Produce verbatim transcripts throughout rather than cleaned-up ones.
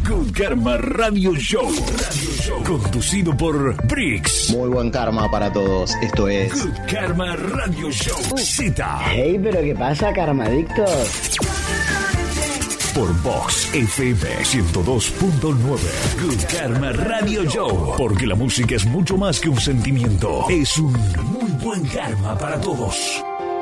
Good Karma Radio Show. Radio Show. Conducido por Brix. Muy buen karma para todos. Esto es Good Karma Radio Show. Z. Hey, pero ¿qué pasa, karmadictos? Por Vox F M ciento dos punto nueve. Good Karma Radio Show. Porque la música es mucho más que un sentimiento. Es un muy buen karma para todos.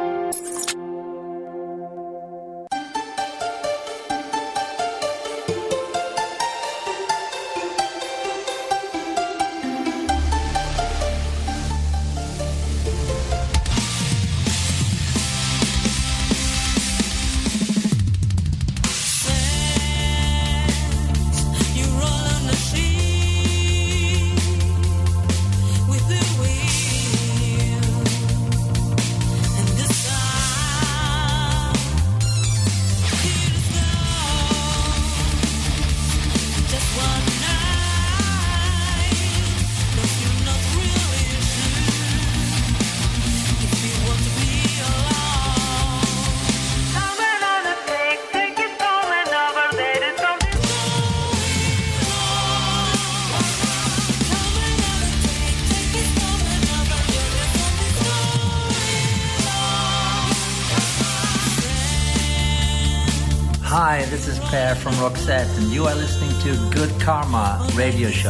Hi, this is Per from Roxette, and you are listening to Good Karma Radio Show.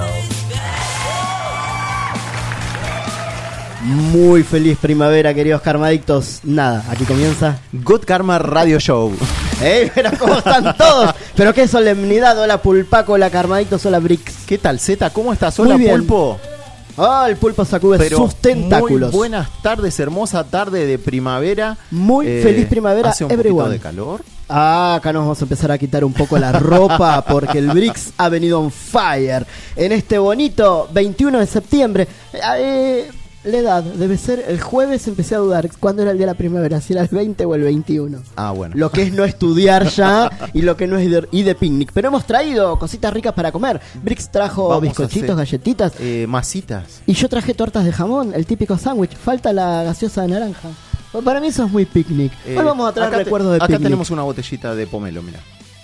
Muy feliz primavera, queridos karmadictos. Nada, aquí comienza Good Karma Radio Show. ¡Ey, pero cómo están todos! Pero qué solemnidad. Hola Pulpaco, hola karmadictos, hola Brix. ¿Qué tal, Z? ¿Cómo estás? Hola, Pulpo. Ah, oh, el pulpo sacude Pero sus tentáculos. Muy buenas tardes, hermosa tarde de primavera. Muy eh, feliz primavera, hace un everyone. poquito de calor. Ah, acá nos vamos a empezar a quitar un poco la ropa porque el Brix ha venido on fire en este bonito veintiuno de septiembre. Eh, la edad debe ser el jueves. Empecé a dudar cuándo era el día de la primavera, si era el veinte o el veintiuno. Ah, bueno. Lo que es no estudiar ya y lo que no es ir de picnic. Pero hemos traído cositas ricas para comer. Brix trajo vamos bizcochitos, galletitas, eh, masitas. Y yo traje tortas de jamón, el típico sándwich. Falta la gaseosa de naranja. Para mí eso es muy picnic. Hoy eh, vamos a traer recuerdos de acá picnic. Acá tenemos una botellita de pomelo, mira.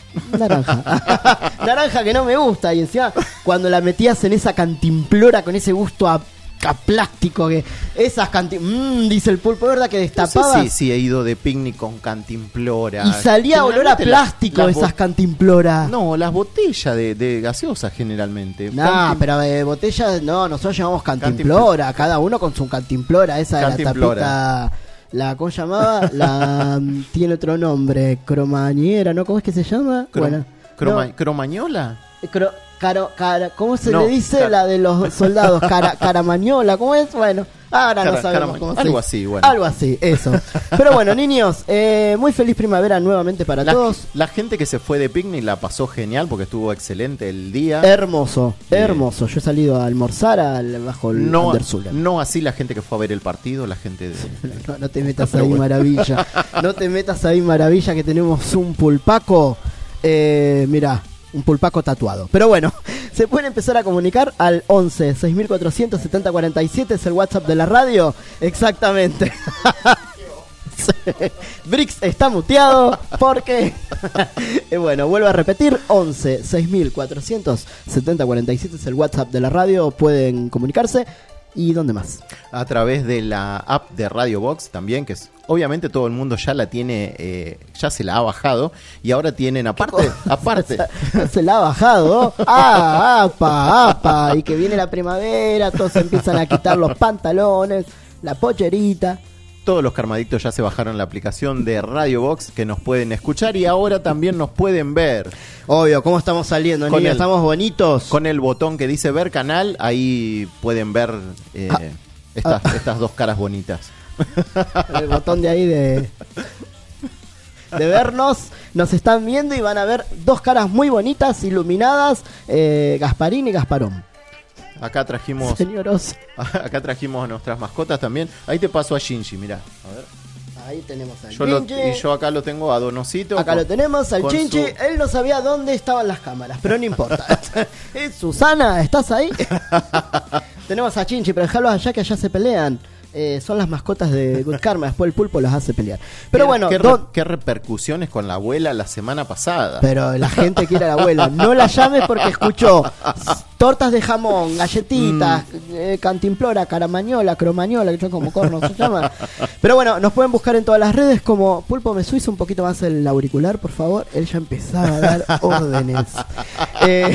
Naranja. Naranja que no me gusta. Y encima cuando la metías en esa cantimplora con ese gusto a, a plástico que esas cantimploras, mmm, dice el pulpo, ¿verdad? Que destapabas. Sí, sí, sí, he ido de picnic con cantimplora. Y salía olor a plástico la, esas cantimploras. No, las botellas de, de gaseosa generalmente. No, Cantim... pero de botellas, no, nosotros llamamos cantimplora. Cantimpl... Cada uno con su cantimplora. Esa de la tapita... La, ¿cómo se llamaba? La tiene otro nombre, cromañera, ¿no? ¿Cómo es que se llama? Cro, bueno, croma, no. ¿Cromañola? Cro, caro, cara, ¿cómo se no, le dice car... la de los soldados? Cara, caramañola, ¿cómo es? Bueno, ahora cara, no sabemos cara, cómo se algo dice. así, bueno. Algo así, eso. Pero bueno, niños, eh, muy feliz primavera nuevamente para la, todos. La gente que se fue de picnic la pasó genial porque estuvo excelente el día. Hermoso, eh, hermoso. Yo he salido a almorzar al, bajo el no, Andersuller. No así la gente que fue a ver el partido, la gente de... no, no te metas ahí, bueno. Maravilla. No te metas ahí, maravilla, que tenemos un pulpaco. Eh, mirá. Un pulpaco tatuado. Pero bueno, se pueden empezar a comunicar al once seis mil cuatrocientos setenta cuarenta y siete. Es el WhatsApp de la radio. Exactamente. Brix está muteado porque eh, bueno, vuelvo a repetir, once seis mil cuatrocientos setenta cuarenta y siete es el WhatsApp de la radio. Pueden comunicarse. ¿Y dónde más? A través de la app de Radio Box también, que es, obviamente todo el mundo ya la tiene, eh, ya se la ha bajado. Y ahora tienen, aparte, aparte se la ha bajado. Ah, apa, apa. Y que viene la primavera, todos empiezan a quitar los pantalones, la pocherita. Todos los karmadictos ya se bajaron la aplicación de Radio Box, que nos pueden escuchar y ahora también nos pueden ver. Obvio, ¿cómo estamos saliendo, niños? El, ¿estamos bonitos? Con el botón que dice ver canal, ahí pueden ver eh, ah, estas, ah. estas dos caras bonitas. El botón de ahí de... de vernos, nos están viendo y van a ver dos caras muy bonitas, iluminadas, eh, Gasparín y Gasparón. Acá trajimos Señoros. Acá trajimos nuestras mascotas también. Ahí te paso a Shinji, mirá. A ver. Ahí tenemos al yo Shinji. Lo, y yo acá lo tengo a Donosito. Acá con, lo tenemos al Shinji. Su... Él no sabía dónde estaban las cámaras, pero no importa. Susana, ¿estás ahí? Tenemos a Shinji, pero dejarlos allá que allá se pelean. Eh, son las mascotas de Good Karma. Después el pulpo las hace pelear. Pero ¿Qué, bueno, qué, don... qué repercusiones con la abuela la semana pasada? Pero la gente quiere a la abuela. No la llames porque escuchó tortas de jamón, galletitas, mm. eh, cantimplora, caramañola, cromañola, que son como corno se llama. Pero bueno, nos pueden buscar en todas las redes como Pulpo. Me suiza un poquito más el auricular, por favor. Él ya empezaba a dar órdenes. Eh...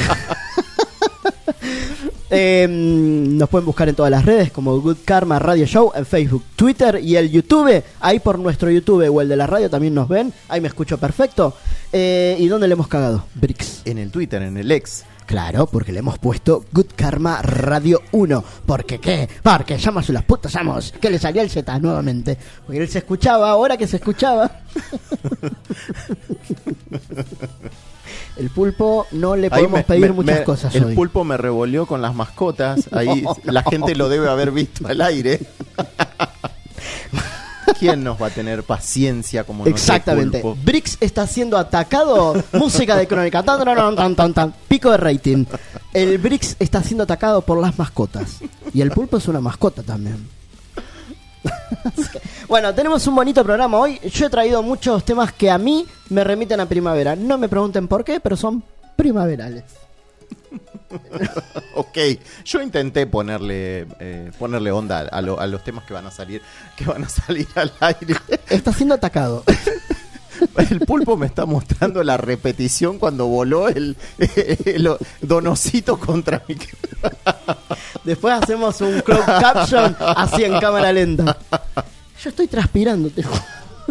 Eh, nos pueden buscar en todas las redes como Good Karma Radio Show, en Facebook, Twitter y el YouTube. Ahí por nuestro YouTube o el de la radio también nos ven. Ahí me escucho perfecto. eh, ¿Y dónde le hemos cagado? Brix. En el Twitter, en el ex. Claro, porque le hemos puesto Good Karma Radio uno. ¿Por qué qué? Porque somos los putos amos. Que le salió el Z nuevamente. Porque él se escuchaba, ahora que se escuchaba. El pulpo no le podemos me, pedir me, muchas me, cosas el hoy. El pulpo me revolvió con las mascotas. Ahí no. La gente lo debe haber visto al aire. ¿Quién nos va a tener paciencia como nosotros? Exactamente. Brix está siendo atacado. Música de crónica. Tan, tan, tan, tan, tan. Pico de rating. El Brix está siendo atacado por las mascotas. Y el pulpo es una mascota también. Bueno, tenemos un bonito programa hoy. Yo he traído muchos temas que a mí me remiten a primavera. No me pregunten por qué, pero son primaverales. Ok, yo intenté ponerle eh, ponerle onda a, lo, a los temas que van a salir que van a salir al aire. Está siendo atacado. El pulpo me está mostrando la repetición cuando voló el, el, el donosito contra mi... Después hacemos un closed caption así en cámara lenta. Yo estoy transpirando, te juro.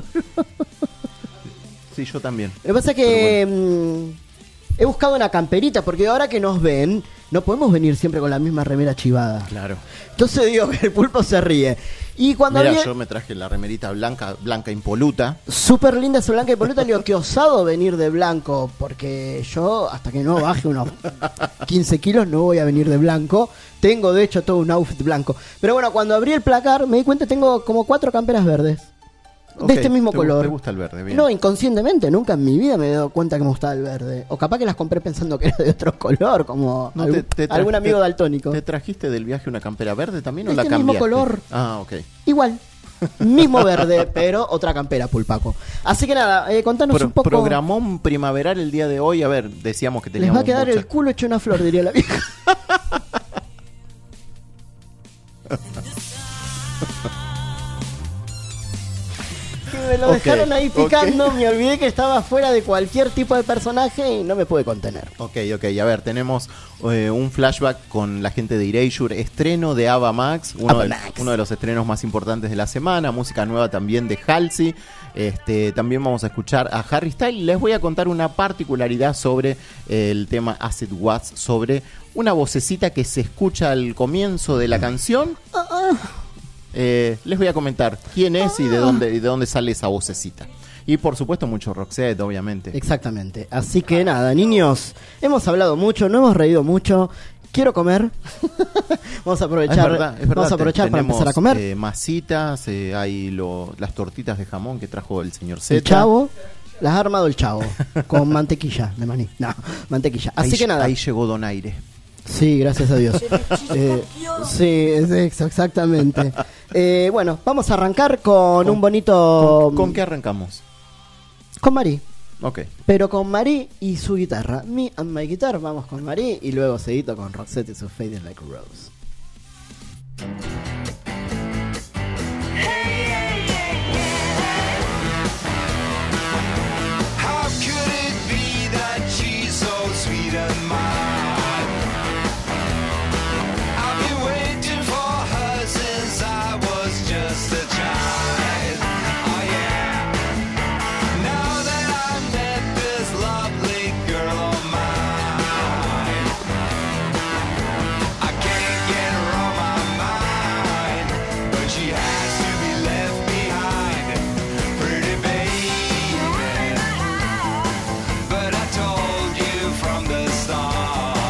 Sí, yo también. Lo que pasa es que bueno. mmm, he buscado una camperita, porque ahora que nos ven, no podemos venir siempre con la misma remera chivada. Claro. Entonces digo que el pulpo se ríe. Y cuando Mira, había... yo me traje la remerita blanca, blanca impoluta. Súper linda esa blanca impoluta. Le digo, qué osado venir de blanco, porque yo, hasta que no baje unos quince kilos, no voy a venir de blanco. Tengo, de hecho, todo un outfit blanco. Pero bueno, cuando abrí el placar, me di cuenta que tengo como cuatro camperas verdes. Okay, de este mismo te, color. ¿Te gusta el verde? Bien. No, inconscientemente, nunca en mi vida me he dado cuenta que me gustaba el verde. O capaz que las compré pensando que era de otro color, como no, algún, te, te algún amigo te, daltónico. ¿Te trajiste del viaje una campera verde también o este la cambiaste? Mismo color. Ah, ok. Igual. Mismo verde, pero otra campera, Pulpaco. Así que nada, eh, contanos Pro, un poco. Programón primaveral el día de hoy. A ver, decíamos que teníamos... Les va a quedar mucha... el culo hecho una flor, diría la vieja. Me lo dejaron okay, ahí picando, okay. Me olvidé que estaba fuera de cualquier tipo de personaje y no me pude contener. Ok, ok, a ver, tenemos eh, un flashback con la gente de Erasure, estreno de Ava Max, uno, Ava de, Max. uno de los estrenos más importantes de la semana, música nueva también de Halsey. Este, también vamos a escuchar a Harry Styles. Les voy a contar una particularidad sobre eh, el tema Acid Was, sobre una vocecita que se escucha al comienzo de la canción. Uh, uh. Eh, les voy a comentar quién es ah. y de dónde, de dónde sale esa vocecita. Y por supuesto mucho Roxette, obviamente. Exactamente. Así que nada, niños, hemos hablado mucho, no hemos reído mucho. Quiero comer. Vamos a aprovechar, es verdad, es verdad. Vamos a aprovechar Tenemos, para empezar a comer. Eh, masitas, eh, hay lo, las tortitas de jamón que trajo el señor Z. El Chavo. Las ha armado el Chavo con mantequilla de maní. No, mantequilla. Así ahí, que nada. Ahí llegó Donaire. Sí, gracias a Dios. eh, sí, es eso, exactamente. Eh, bueno, vamos a arrancar con, con un bonito... ¿Con, ¿Con qué arrancamos? Con Mari. Ok. Pero con Mari y su guitarra. Me and my guitar, vamos con Mari y luego seguito con Roxette y su Fading Like a Rose. From the start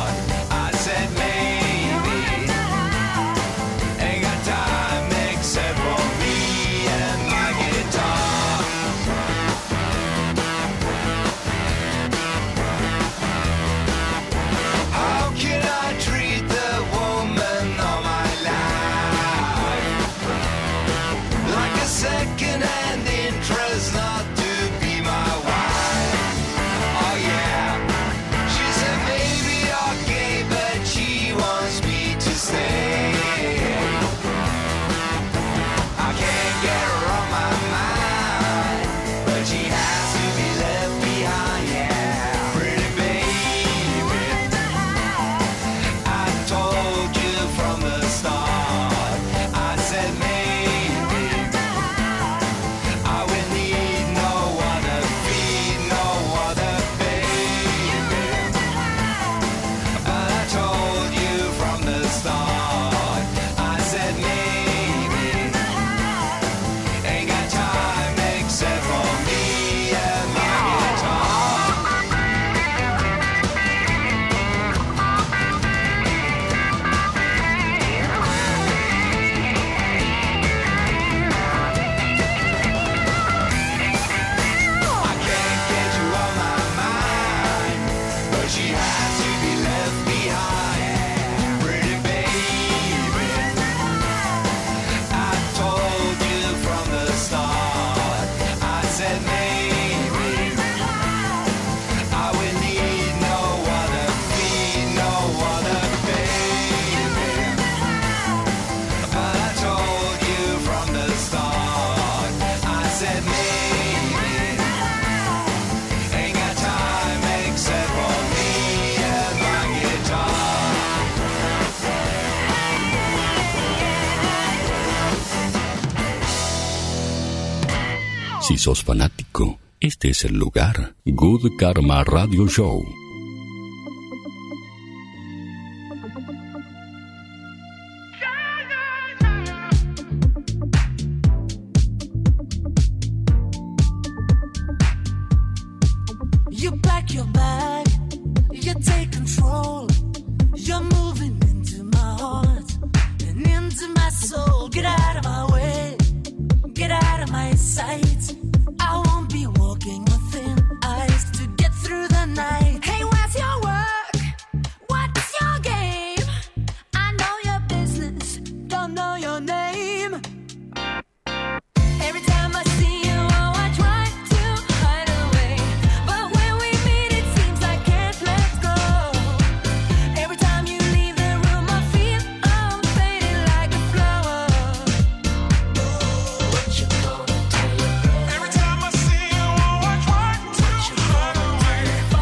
Si sos fanático, este es el lugar. Good Karma Radio Show. You pack your bag, you take control. You're moving into my heart and into my soul. Get out of my way, get out of my sight. I won't be walking with thin eyes to get through the night. Hey, where's your work? What's your game? I know your business, don't know your name. Every time I see you, oh, I try to hide away. But when we meet, it seems I can't let go. Every time you leave the room, I feel I'm fading like a flower. What you gonna tell your brother? Every time I see you, oh, I try to hide away.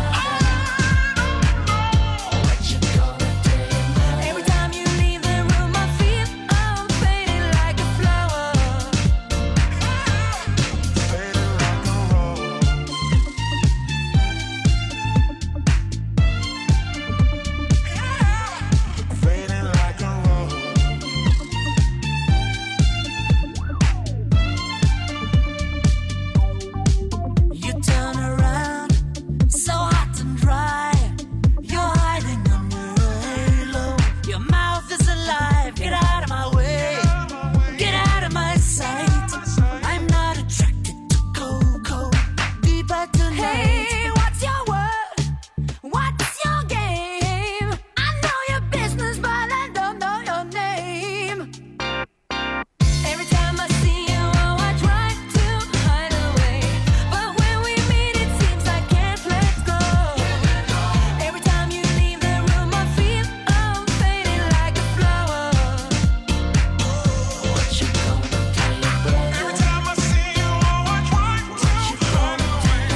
What you gonna tell your mother? Every time you leave the room, I feel I'm fading like a flower. Fading like a rose. You turn around, so hot and dry. You're hiding under a halo. Your mouth is alive. Get out of my way. Get out of my sight. I'm not attracted to cocoa. Deeper tonight. Hey, what's your word? What's your game? I know your business, but I don't know your name. Every time I see you, oh, I try to hide away. But when we meet, it seems I can't let go. Every time you leave the room, I feel I'm fading like a flower. What you gonna tell your brother? Every time I see you, oh, I try to hide away.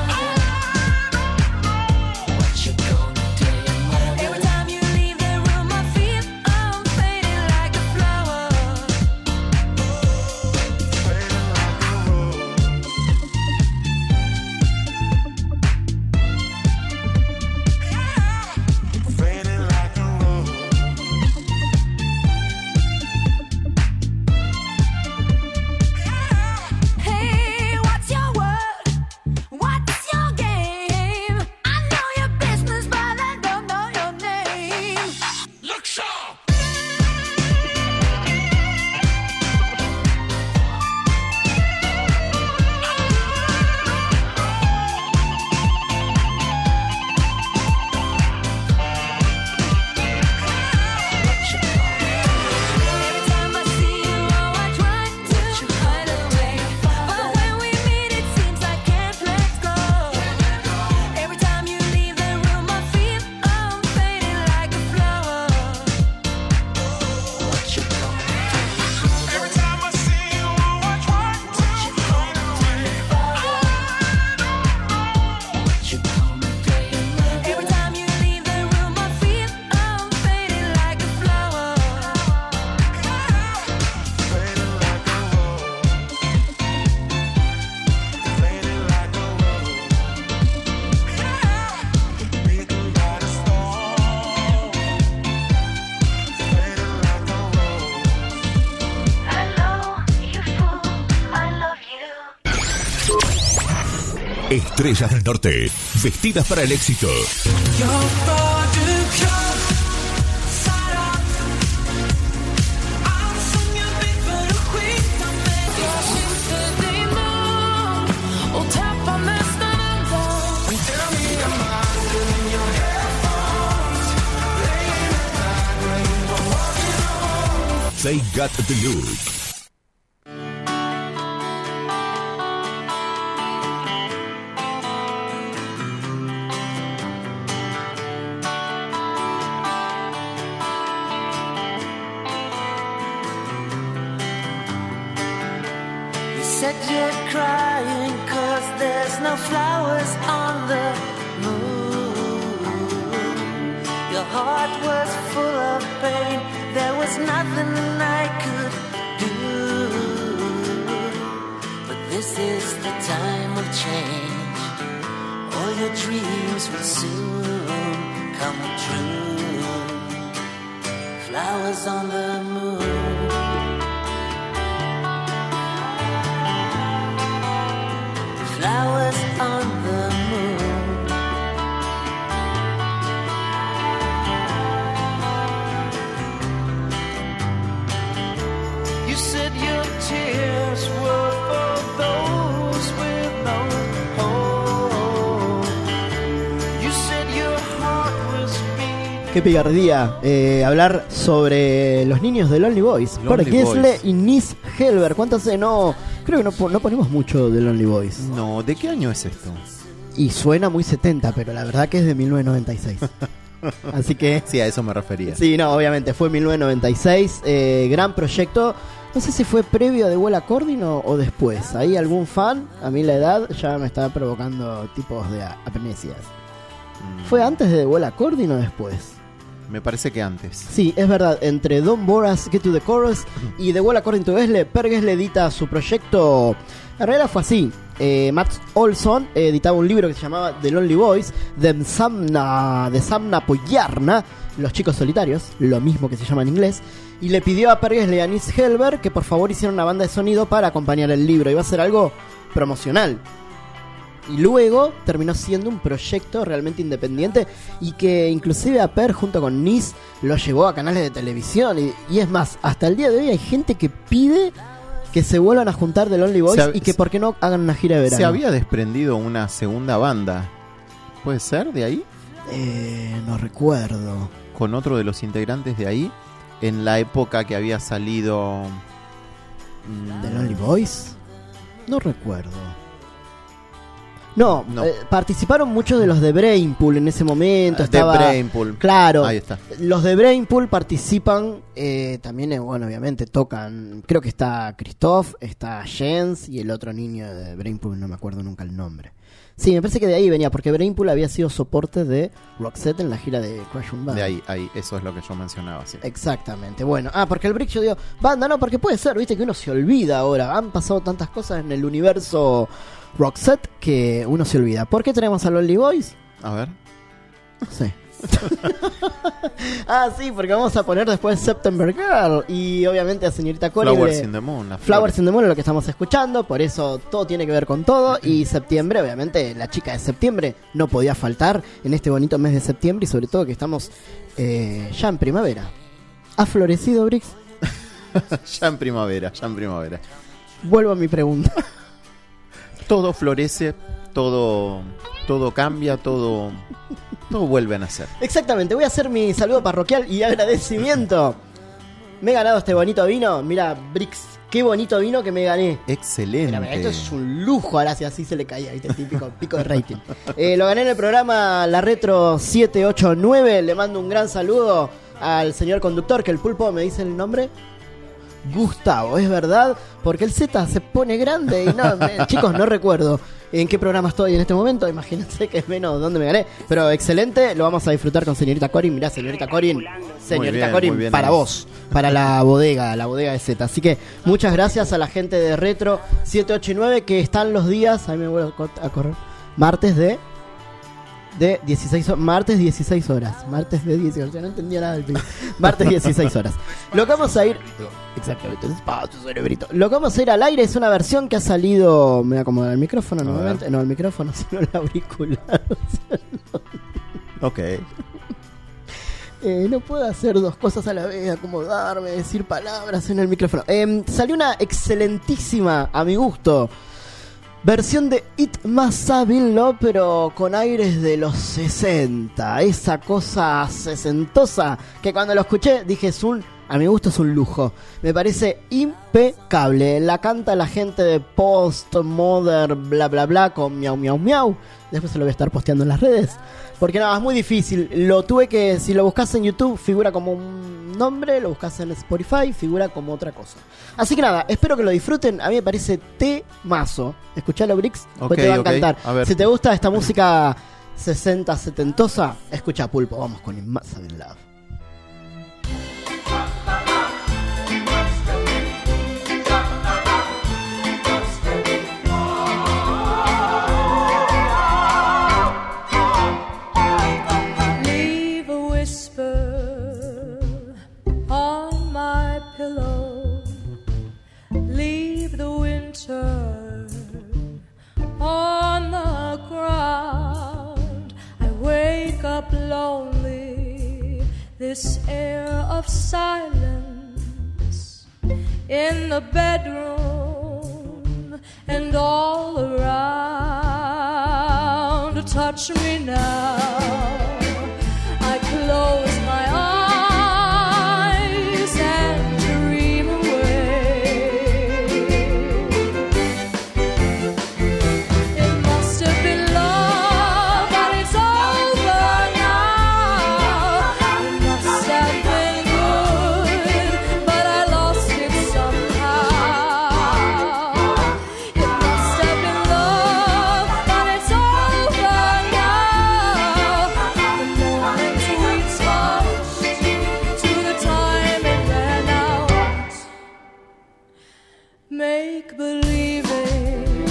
What you gonna tell your mother? Every time you leave the room, I feel I'm fading like a flower. Fading like a rose. Hey, what's your word? What's your game? I know your business, but I don't know your name. Look sharp. Every time I see you, oh, I try to hide away. But when we meet, it seems I can't let go. Every time you leave the room, I feel I'm fading like a flower. What you gonna do? Every time I see you, oh, I try to hide away. What you gonna do? Every time you leave the room, I feel I'm fading like a flower. Fading like a rose. Fading like a rose. Beaten by the storm. Fading like a rose. Hello, you fool, I love you. Estrellas del Norte, vestidas para el éxito. They got the look. Said you're crying 'cause there's no flowers on the moon. Your heart was full of pain. There was nothing I could do. But this This is the time of change. All your dreams will soon come true. Flowers on the moon. Flowers on the moon. You said your tears were for those with no hope. You said your heart was beating. Qué picardía eh, hablar sobre los niños de Lonely Boys. Lonely Por Gessle Boys. y Nis Helber. ¿Cuánto hace? No, creo que no, po- no ponemos mucho de Lonely Boys. No, ¿de qué año es esto? Y suena muy setenta, pero la verdad que es de mil novecientos noventa y seis. Así que... Sí, a eso me refería. Sí, no, obviamente fue mil novecientos noventa y seis. Eh, gran proyecto. No sé si fue previo de Well According o, o después. Ahí algún fan, a mí la edad ya me estaba provocando tipos de a- amnesias. Mm, ¿Fue antes de Well According o después? Me parece que antes. Sí, es verdad, entre Don't Bore Us, Get to the Chorus y The Well According to Gessle, Per Gessle edita su proyecto. En realidad fue así. Eh, Matt Olson eh, editaba un libro que se llamaba The Lonely Boys, de Samna, de Samna Poyarna, Los Chicos Solitarios, lo mismo que se llama en inglés, y le pidió a Per Gessle y a Nis Helber que por favor hicieran una banda de sonido para acompañar el libro. Iba a ser algo promocional. Y luego terminó siendo un proyecto realmente independiente y que inclusive a Per junto con Nis lo llevó a canales de televisión. Y, y es más, hasta el día de hoy hay gente que pide que se vuelvan a juntar de Lonely Boys Se hab- y que por qué no hagan una gira de verano. Se había desprendido una segunda banda. ¿Puede ser de ahí? Eh, no recuerdo. Con otro de los integrantes de ahí. En la época que había salido... mm, ¿De Lonely Boys? No recuerdo. No, No. eh, participaron muchos de los de Brainpool en ese momento. de estaba, Brainpool. Claro. Ahí está. Los de Brainpool participan, eh, también, eh, bueno, obviamente tocan, creo que está Christoph, está Jens y el otro niño de Brainpool, no me acuerdo nunca el nombre. Sí, me parece que de ahí venía, porque Brainpool había sido soporte de Roxette en la gira de Crash and Burn. De ahí, ahí, eso es lo que yo mencionaba, sí. Exactamente, bueno, ah, porque el Brick yo digo, banda, no, porque puede ser, viste que uno se olvida ahora, han pasado tantas cosas en el universo Roxette que uno se olvida. ¿Por qué tenemos a Lonely Boys? A ver. No sé. Ah, sí, porque vamos a poner después September Girl y obviamente a señorita Cory Flowers de in the Moon. las Flowers flores. in the Moon es lo que estamos escuchando, por eso todo tiene que ver con todo. Y septiembre, obviamente, la chica de septiembre no podía faltar en este bonito mes de septiembre y sobre todo que estamos eh, ya en primavera. ¿Ha florecido, Brix? Ya en primavera, ya en primavera. Vuelvo a mi pregunta. Todo florece, todo, todo cambia, todo, todo vuelve a nacer. Exactamente, voy a hacer mi saludo parroquial y agradecimiento. Me he ganado este bonito vino. Mira, Brix, qué bonito vino que me gané. Excelente. Mira, mira, esto es un lujo, ahora si así se le caía, ¿viste? El típico pico de rating. Eh, lo gané en el programa La Retro siete ocho nueve. Le mando un gran saludo al señor conductor, que el pulpo me dice el nombre. Gustavo, es verdad, porque el Z se pone grande y no, me- chicos, no recuerdo en qué programa estoy en este momento, imagínense que es menos dónde me gané, pero excelente, lo vamos a disfrutar con señorita Corin. Mirá, señorita Corin, señorita bien, Corin, muy bien para ahí. vos, para la bodega, la bodega de Z. Así que muchas gracias a la gente de Retro siete ocho nueve que están los días, ahí me vuelvo a co- a correr, martes de de dieciséis horas, martes dieciséis horas, martes de dieciséis horas, no entendía nada del pibe. Martes dieciséis horas. Lo que vamos a ir, exactamente, despacio, cerebrito. Lo que vamos a ir al aire es una versión que ha salido, me voy a acomodar el micrófono A nuevamente, no el micrófono, sino el auricular. O sea, Ok. Eh, no puedo hacer dos cosas a la vez, acomodarme, decir palabras en el micrófono. Eh, salió una excelentísima, a mi gusto, versión de It Must Have Been Love, pero con aires de los sesenta. Esa cosa sesentosa que cuando lo escuché dije, es un, a mi gusto es un lujo. Me parece impecable. La canta la gente de Postmodern, bla bla bla, con miau miau miau. Después se lo voy a estar posteando en las redes. Porque nada, es muy difícil. Lo tuve que, si lo buscas en YouTube, figura como un nombre. Lo buscas en Spotify, figura como otra cosa. Así que nada, espero que lo disfruten. A mí me parece temazo. Escuchalo, Brix, Ok, pues te va a ok. encantar. A ver. Si te gusta esta música sesenta, setentosa, escucha Pulpo. Vamos con It Must Have Been Love. It whisper on my pillow, leave the winter on the ground. I wake up lonely, this air of silence in the bedroom and all around. Touch me now, I close my eyes and dream away. It must have been love, but it's over now. It must have been good, but I lost it somehow. It must have been love, but it's over now. The moments we touched to the time it ran out. Make believing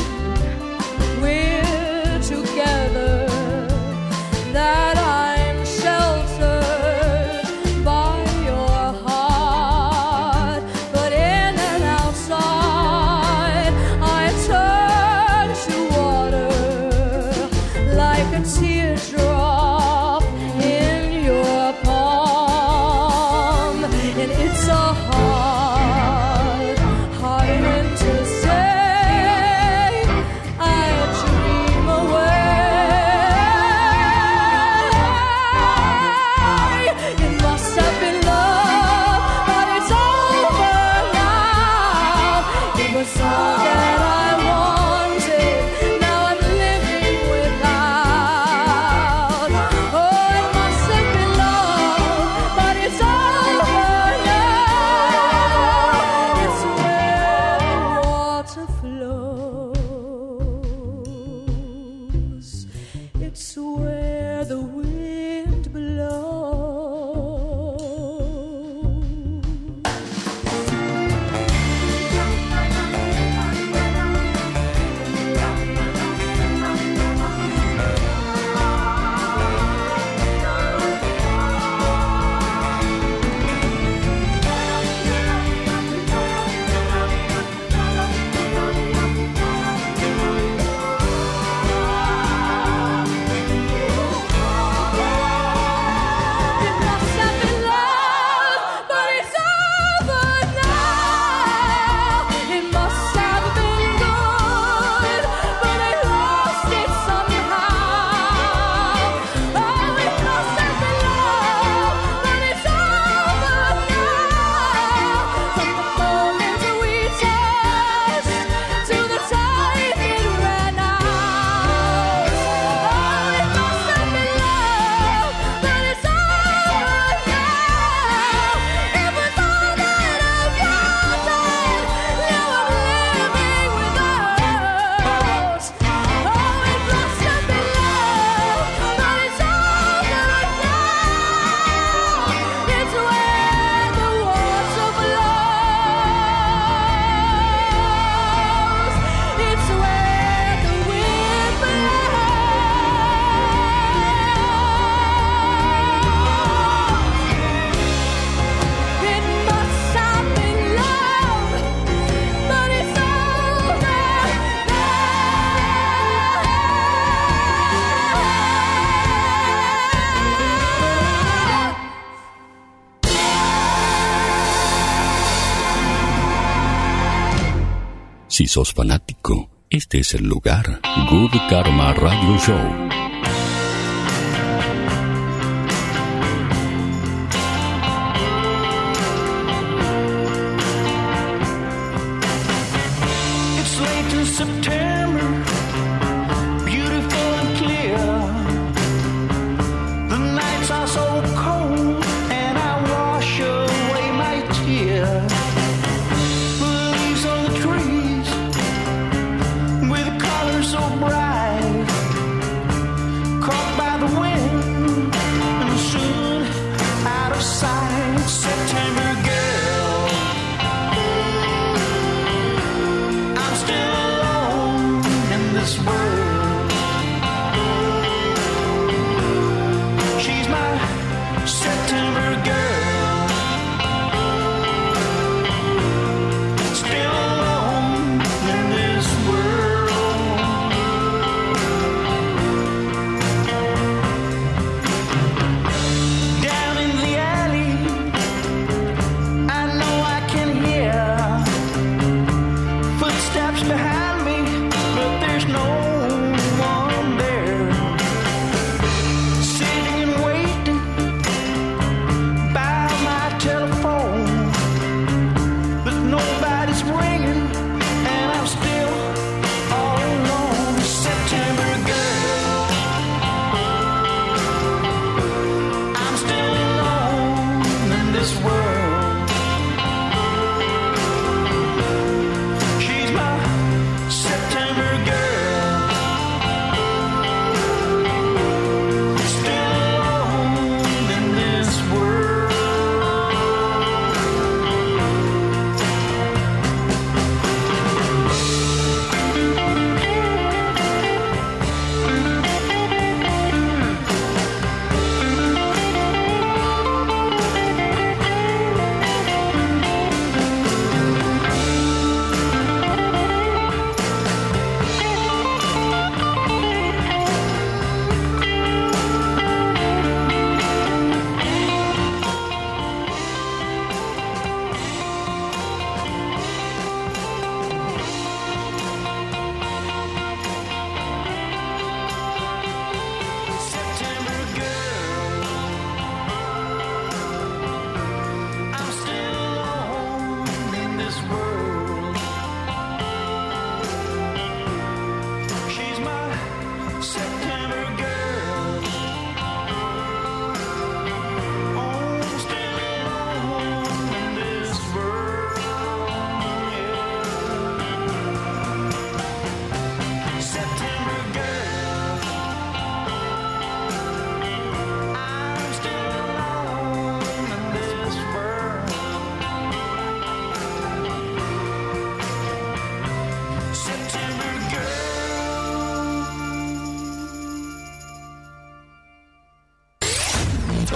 we're together, that I'm sheltered by your heart, but in and outside I turn to water like a teardrop in your palm. And it's a hard, hard winter day. I dream away. It must have been love, but it's over now. It was all that I wanted, now I'm living without. Oh, it must have been love, but it's over now. It's where the water flows, it's where the wind blows. It must have been love, but it's over now. It must have been good, but I lost it somehow. Oh, it must have been love, but it's over now. From the moment we touched to the time it ran out. Oh, it must have been love, but it's over now. It was all that I wanted, now I'm living without. Oh, it must have been love, but it's over now. It's where the water flows, it's where the wind blows. It must have been love, but it's over now. Si sos fanático, este es el lugar. Good Karma Radio Show. It's late in September, beautiful and clear. The nights are so cold, and I wash away my tears. The leaves on the trees, with colors so bright,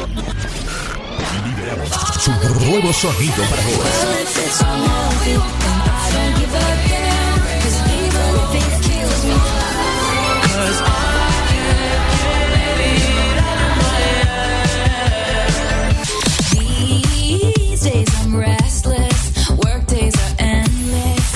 Liberamos su nuevo sonido para vos. These days I'm restless. Work days are endless.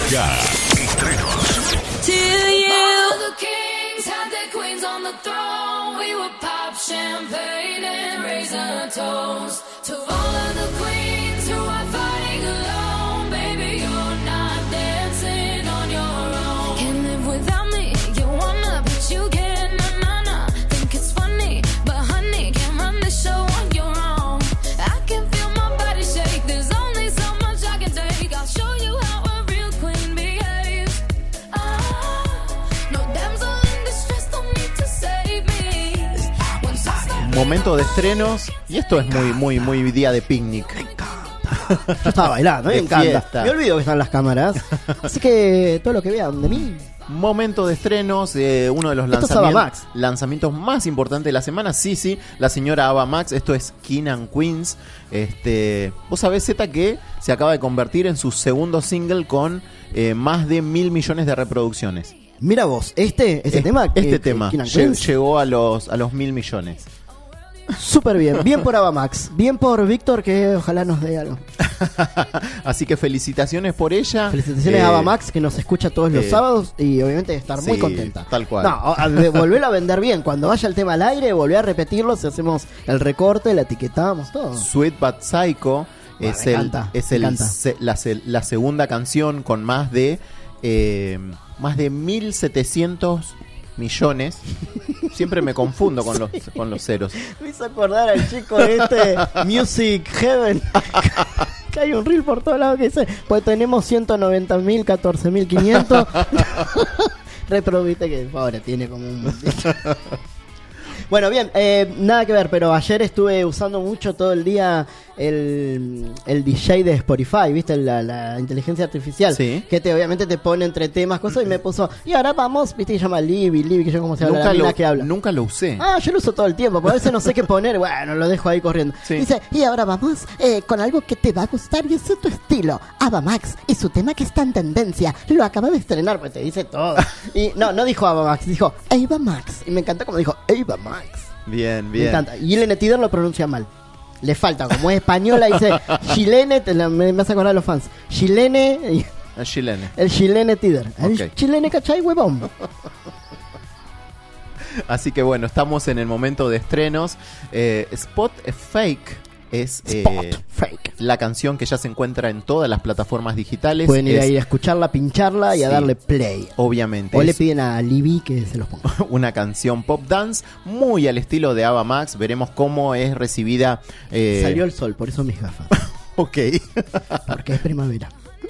Estrenos. To you, all the kings had their queens on the throne. We would pop champagne and raise a toast to all of the queens who are fighting alone. Baby, you're not dancing on your own. Can't live without me. You wanna, but you can't. Nah, nah, nah. Think it's funny, but honey, can't run the show on your own. I can feel my body shake. There's only so much I can take. I'll show you how a real queen behaves. Ah, no damsel in distress, don't need to save me. When I Momento de estrenos. Y esto es muy, muy, muy día de picnic. Yo estaba bailando, me De encanta. fiesta. Me olvido que están las cámaras. Así que todo lo que vean de mí. Momento de estrenos, eh, uno de los Esto es lanzamientos, Ava Max. lanzamientos más importantes de la semana. Sí, sí, la señora Ava Max. Esto es King and Queens. Este, vos sabés, Z, que se acaba de convertir en su segundo single con eh, más de mil millones de reproducciones. Mira vos, este, este Es- tema. Este que- tema que King and lle- Queens, llegó a los, a los mil millones. súper bien. Bien por Ava Max. Bien por Víctor, que ojalá nos dé algo. Así que felicitaciones por ella. Felicitaciones Eh, a Ava Max, que nos escucha todos los eh, sábados y obviamente estar muy sí, contenta. tal cual. No, a- de- volverlo a vender bien. Cuando vaya el tema al aire, volver a repetirlo. Si hacemos el recorte, la etiquetamos, todo. Sweet But Psycho Bueno, es, me el, encanta, es me el encanta. se- la, se- la segunda canción con más de eh, más de mil setecientos millones. Siempre me confundo con los con los ceros. Me hizo acordar al chico de este Music Heaven. Que hay un reel por todos lados que dice: pues tenemos ciento noventa mil, catorce mil quinientos. Reproduviste que pobre tiene como un. Bueno, bien, eh, nada que ver, pero ayer estuve usando mucho todo el día el, el D J de Spotify, ¿viste? La, la inteligencia artificial. Sí. Que te, obviamente te pone entre temas, cosas, y me puso, y ahora vamos, ¿viste? Y llama Libby, Libby, que yo como se habla, la Nunca mina lo, que habla. nunca lo usé. Ah, yo lo uso todo el tiempo, porque a veces no sé qué poner, bueno, lo dejo ahí corriendo. Sí. Dice, y ahora vamos eh, con algo que te va a gustar y es tu estilo. Ava Max y su tema que está en tendencia, lo acaba de estrenar, pues te dice todo. Y no, no dijo Ava Max, dijo Ava Max. Y me encantó como dijo Ava Max. Bien, Me bien. encanta. Y Elena Tider lo pronuncia mal. Le falta, como es española, dice Chilene, te la- me, me hace acordar a los fans. Chilene, y- El chileno. el Chilene Tider. El Ok. Chilene, ¿cachai, huevón? Así que bueno, estamos en el momento de estrenos. Eh, Spot Fake es eh, Spot Fake. la canción que ya se encuentra en todas las plataformas digitales. Pueden ir Es, ahí a escucharla, pincharla y a Sí. darle play. obviamente, O le es piden a Libby que se los ponga. una canción pop dance muy al estilo de Ava Max. Veremos cómo es recibida. eh, Salió el sol, por eso mis gafas. Ok. Porque es primavera.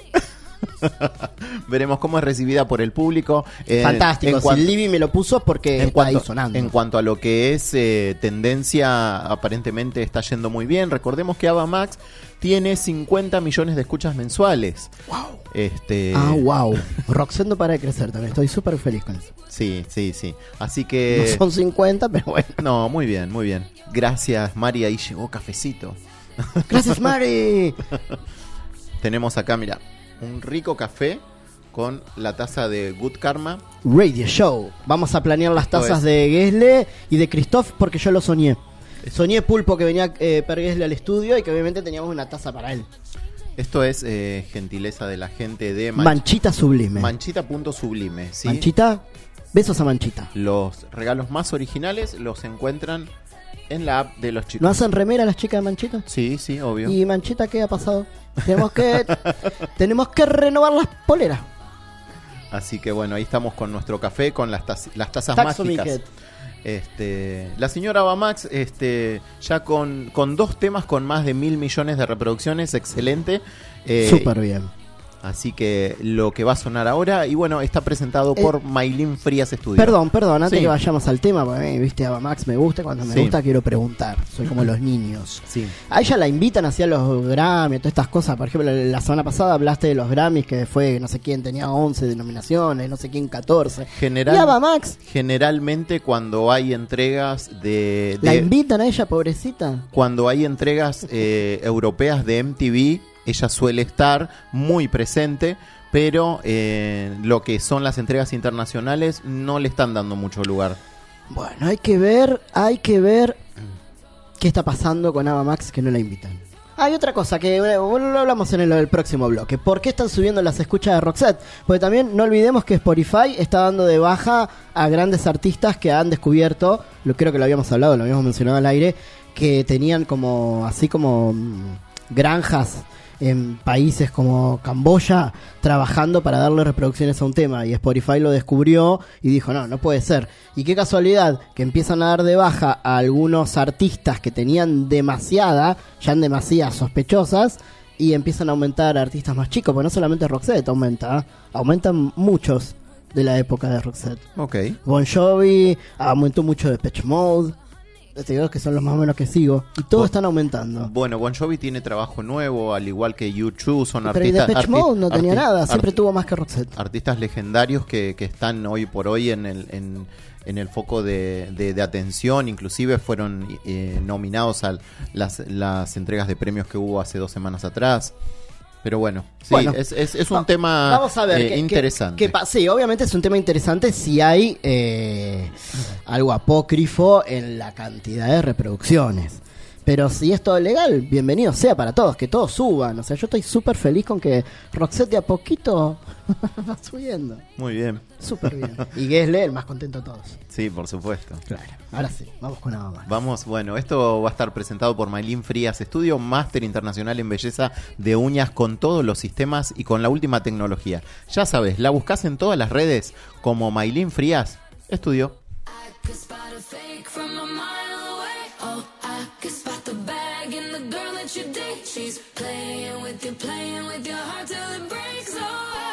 Veremos cómo es recibida por el público. Eh, Fantástico. en cuan- Si Libby me lo puso porque En está cuanto, ahí sonando. en cuanto a lo que es eh, tendencia, aparentemente está yendo muy bien. Recordemos que Ava Max tiene cincuenta millones de escuchas mensuales. Wow. Este, Ah, wow. Roxette no para de crecer también. Estoy súper feliz con eso. Sí, sí, sí. Así No que... son cincuenta, pero bueno. No, muy bien, muy bien. Gracias, Mari. Ahí llegó cafecito. Gracias, Mari. Tenemos acá, mira, un rico café con la taza de Good Karma. Radio Show. Vamos a planear las Esto tazas es. de Gesle y de Christoph porque yo lo soñé. Soñé Pulpo que venía eh, Per Gesle al estudio y que obviamente teníamos una taza para él. Esto es eh, gentileza de la gente de Man- Manchita Sublime. Manchita.sublime, ¿sí? Manchita, besos a Manchita. Los regalos más originales los encuentran en la app de los chicos. ¿No hacen remera las chicas de Manchita? Sí, sí, obvio. ¿Y Manchita qué ha pasado? Tenemos que tenemos que renovar las poleras. Así que bueno, ahí estamos con nuestro café, con las, taz- las tazas Taxo mágicas. Miquet. Este, la señora Ava Max, este, ya con, con dos temas con más de mil millones de reproducciones, excelente. Eh, Súper bien. Así que lo que va a sonar ahora, y bueno, está presentado Eh, por Maylin Frías Studio. Perdón, perdón, antes Sí. que vayamos al tema, porque a mí, viste, Ava Max me gusta, cuando me Sí. gusta quiero preguntar, soy como los niños. Sí. A ella la invitan hacia los Grammy, todas estas cosas. Por ejemplo, la semana pasada hablaste de los Grammys, que fue no sé quién tenía once denominaciones, no sé quién catorce. General- y Ava Max, Generalmente cuando hay entregas de... la de- invitan a ella, pobrecita. cuando hay entregas eh, europeas de M T V, ella suele estar muy presente, pero eh, lo que son las entregas internacionales no le están dando mucho lugar. Bueno, hay que ver, hay que ver qué está pasando con Ava Max que no la invitan. Hay otra cosa que eh, bueno, lo hablamos en el, el próximo bloque. ¿Por qué están subiendo las escuchas de Roxette? Porque también no olvidemos que Spotify está dando de baja a grandes artistas que han descubierto, lo creo que lo habíamos hablado, lo habíamos mencionado al aire, que tenían como así como mm, granjas en países como Camboya trabajando para darle reproducciones a un tema, y Spotify lo descubrió y dijo no, no puede ser. Y qué casualidad que empiezan a dar de baja a algunos artistas que tenían demasiada, ya en demasiadas sospechosas, y empiezan a aumentar a artistas más chicos, porque no solamente Roxette aumenta, ¿eh? Aumentan muchos de la época de Roxette. Ok. Bon Jovi aumentó mucho de Depeche Mode, te digo que son los más o menos que sigo, y todos Bon- están aumentando. Bueno, Bon Jovi tiene trabajo nuevo, al igual que U dos, son Pero y artistas... Depeche arti- Mode no tenía arti- nada, siempre arti- tuvo más que Roxette. artistas legendarios que, que están hoy por hoy en el, en, en el foco de, de- de atención, inclusive fueron eh, nominados a las, las entregas de premios que hubo hace dos semanas atrás. Pero bueno, sí, Bueno, es, es, es un va- tema vamos a ver eh, qué- interesante. qué- qué pa- sí, obviamente es un tema interesante si hay eh, algo apócrifo en la cantidad de reproducciones. Pero si es todo legal, bienvenido sea para todos, que todos suban. O sea, yo estoy súper feliz con que Roxette de a poquito va subiendo. Muy bien. Súper bien. Y Gesle, el más contento de todos. Sí, por supuesto. Claro. Ahora sí, vamos con nada más. Vamos, bueno, esto va a estar presentado por Maylin Frías Studio, máster internacional en belleza de uñas con todos los sistemas y con la última tecnología. Ya sabes, la buscas en todas las redes como Maylin Frías Studio. I could spot a fake from a mile away. Oh, I could spot the bag in the girl that you date. She's playing with you, playing with your heart till it breaks. Oh,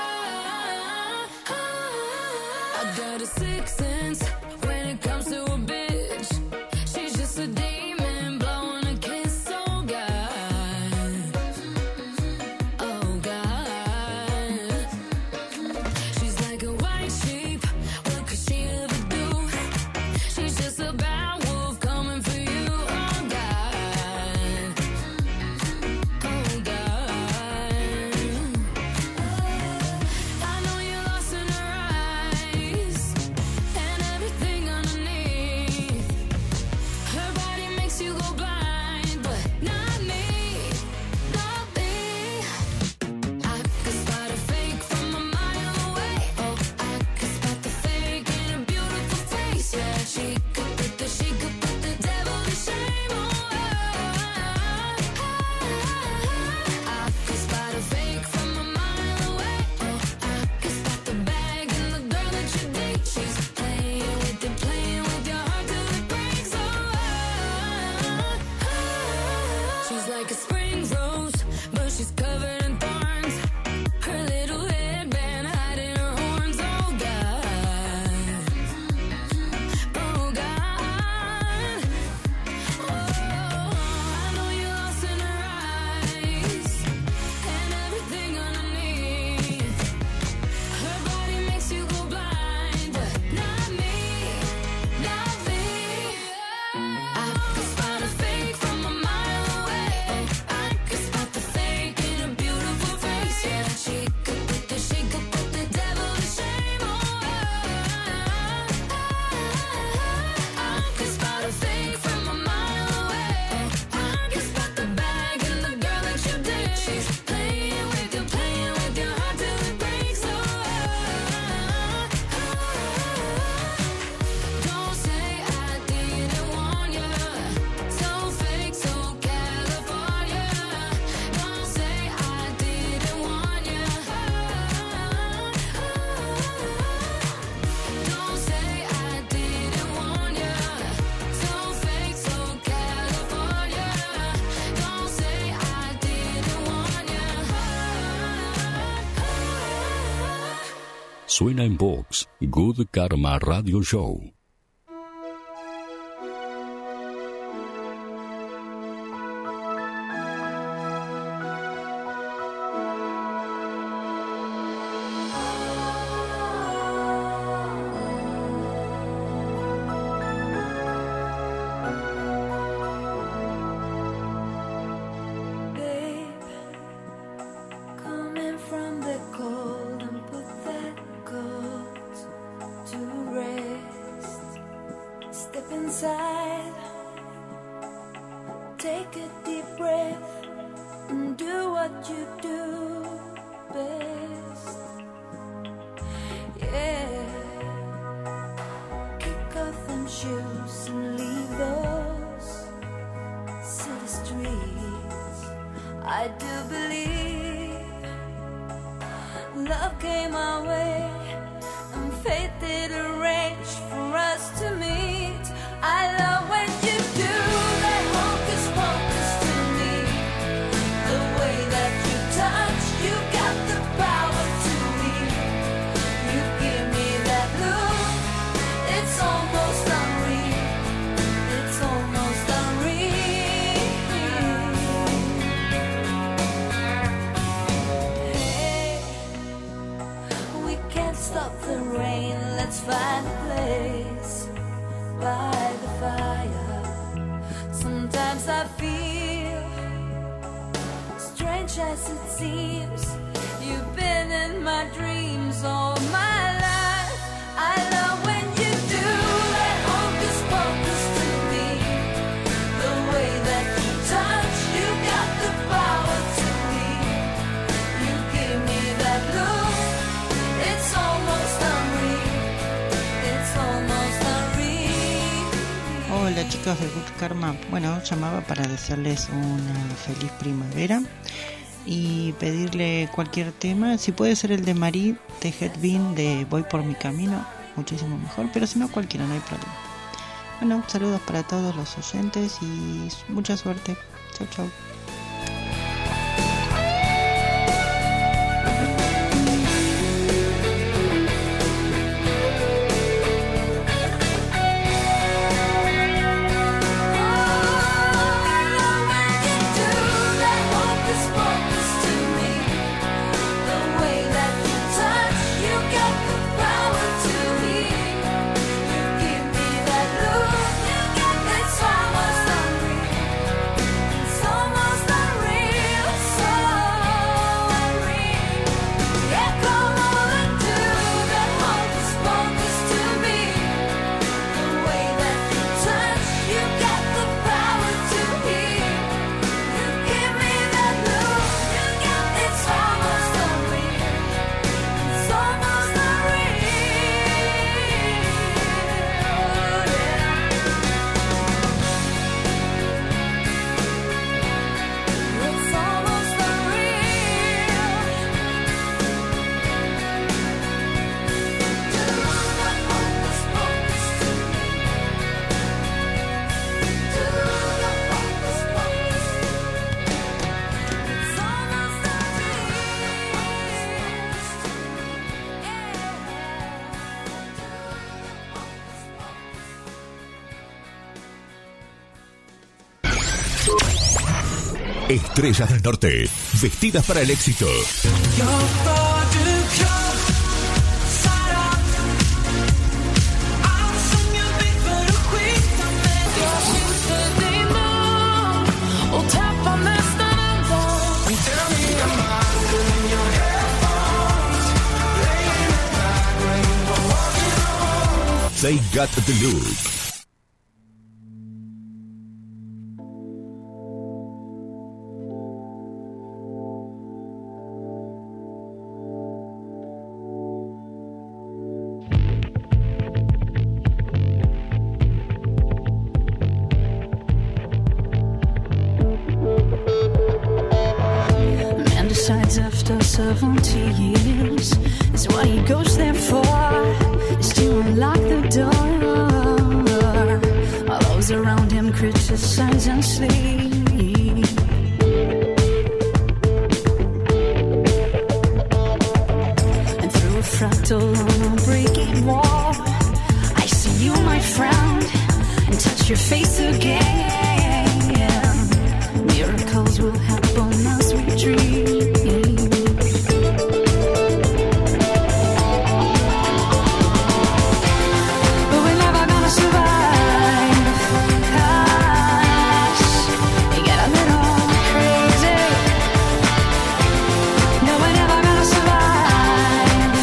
I, I, I got a sixth sense when it comes to a bitch. She's just a demon blowing a kiss. Oh God, oh God. She's like a white sheep. What could she ever do? She's just a bad wolf coming for you. Oh God, oh God. I know you're lost in her eyes and everything underneath. Her body makes you go blind, but not me, not me. I could spot a fake from a mile away. Oh, I could spot the fake in a beautiful face. Yeah, she could put the, she could put the devil to shame. Oh, I, I could spot a fake from a mile away. Oh, I could spot the bag in the girl that you date. She's playing with you, playing with your heart till it breaks. Oh, I, she's like a spring rose, but she's covered in thorns. Her little headband hiding her horns. Oh God, oh God. Oh, I know you're lost in her eyes and everything underneath. Her body makes you go blind, but not me, not me. I could spot a fake from a mile away. Oh, Suena en Vox, Good Karma Radio Show. Hola chicos de Good Karma, bueno, llamaba para desearles una feliz primavera y pedirle cualquier tema, si puede ser el de Marie de Headbin de Voy por mi camino, muchísimo mejor, pero si no cualquiera, no hay problema. Bueno, saludos para todos los oyentes y mucha suerte. Chau chau. Estrellas del Norte, vestidas para el éxito. They got the look. Decides after seventy years is what he goes there for, is to unlock the door. All those around him criticize and sleep. And through a fractal things will happen as we dream. But we're never gonna survive. Cause we get a little crazy. No, we're never gonna survive.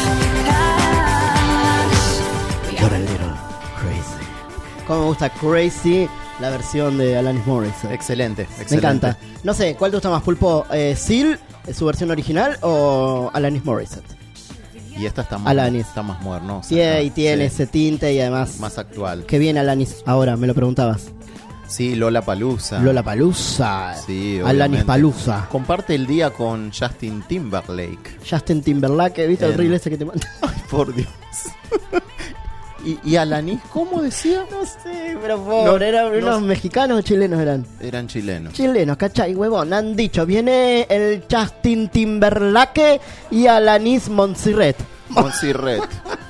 Cause we What a little crazy. Como me gusta Crazy, la versión de Alanis Morissette. Excelente, excelente. Me encanta. No sé, ¿cuál te gusta más, Pulpo? Eh, ¿Seal, su versión original, o Alanis Morissette? Y esta está más, Alanis. está más modernosa. Sí, está- y tiene sí, ese tinte y además... más actual. ¿Qué viene Alanis ahora? Me lo preguntabas. Sí, Lola Palusa. Lola Palusa. Sí, Alanis obviamente. Palusa. Comparte el día con Justin Timberlake. Justin Timberlake, ¿viste el El- reel ese que te manda? Ay, por Dios. y, y Alanis, ¿cómo decía? No sé, pero pobre, No, ¿eran no unos sé. mexicanos o chilenos eran? Eran chilenos. Chilenos, ¿cachai, huevón? Han dicho, viene el Justin Timberlake y Alanis Montserrat, Montserrat.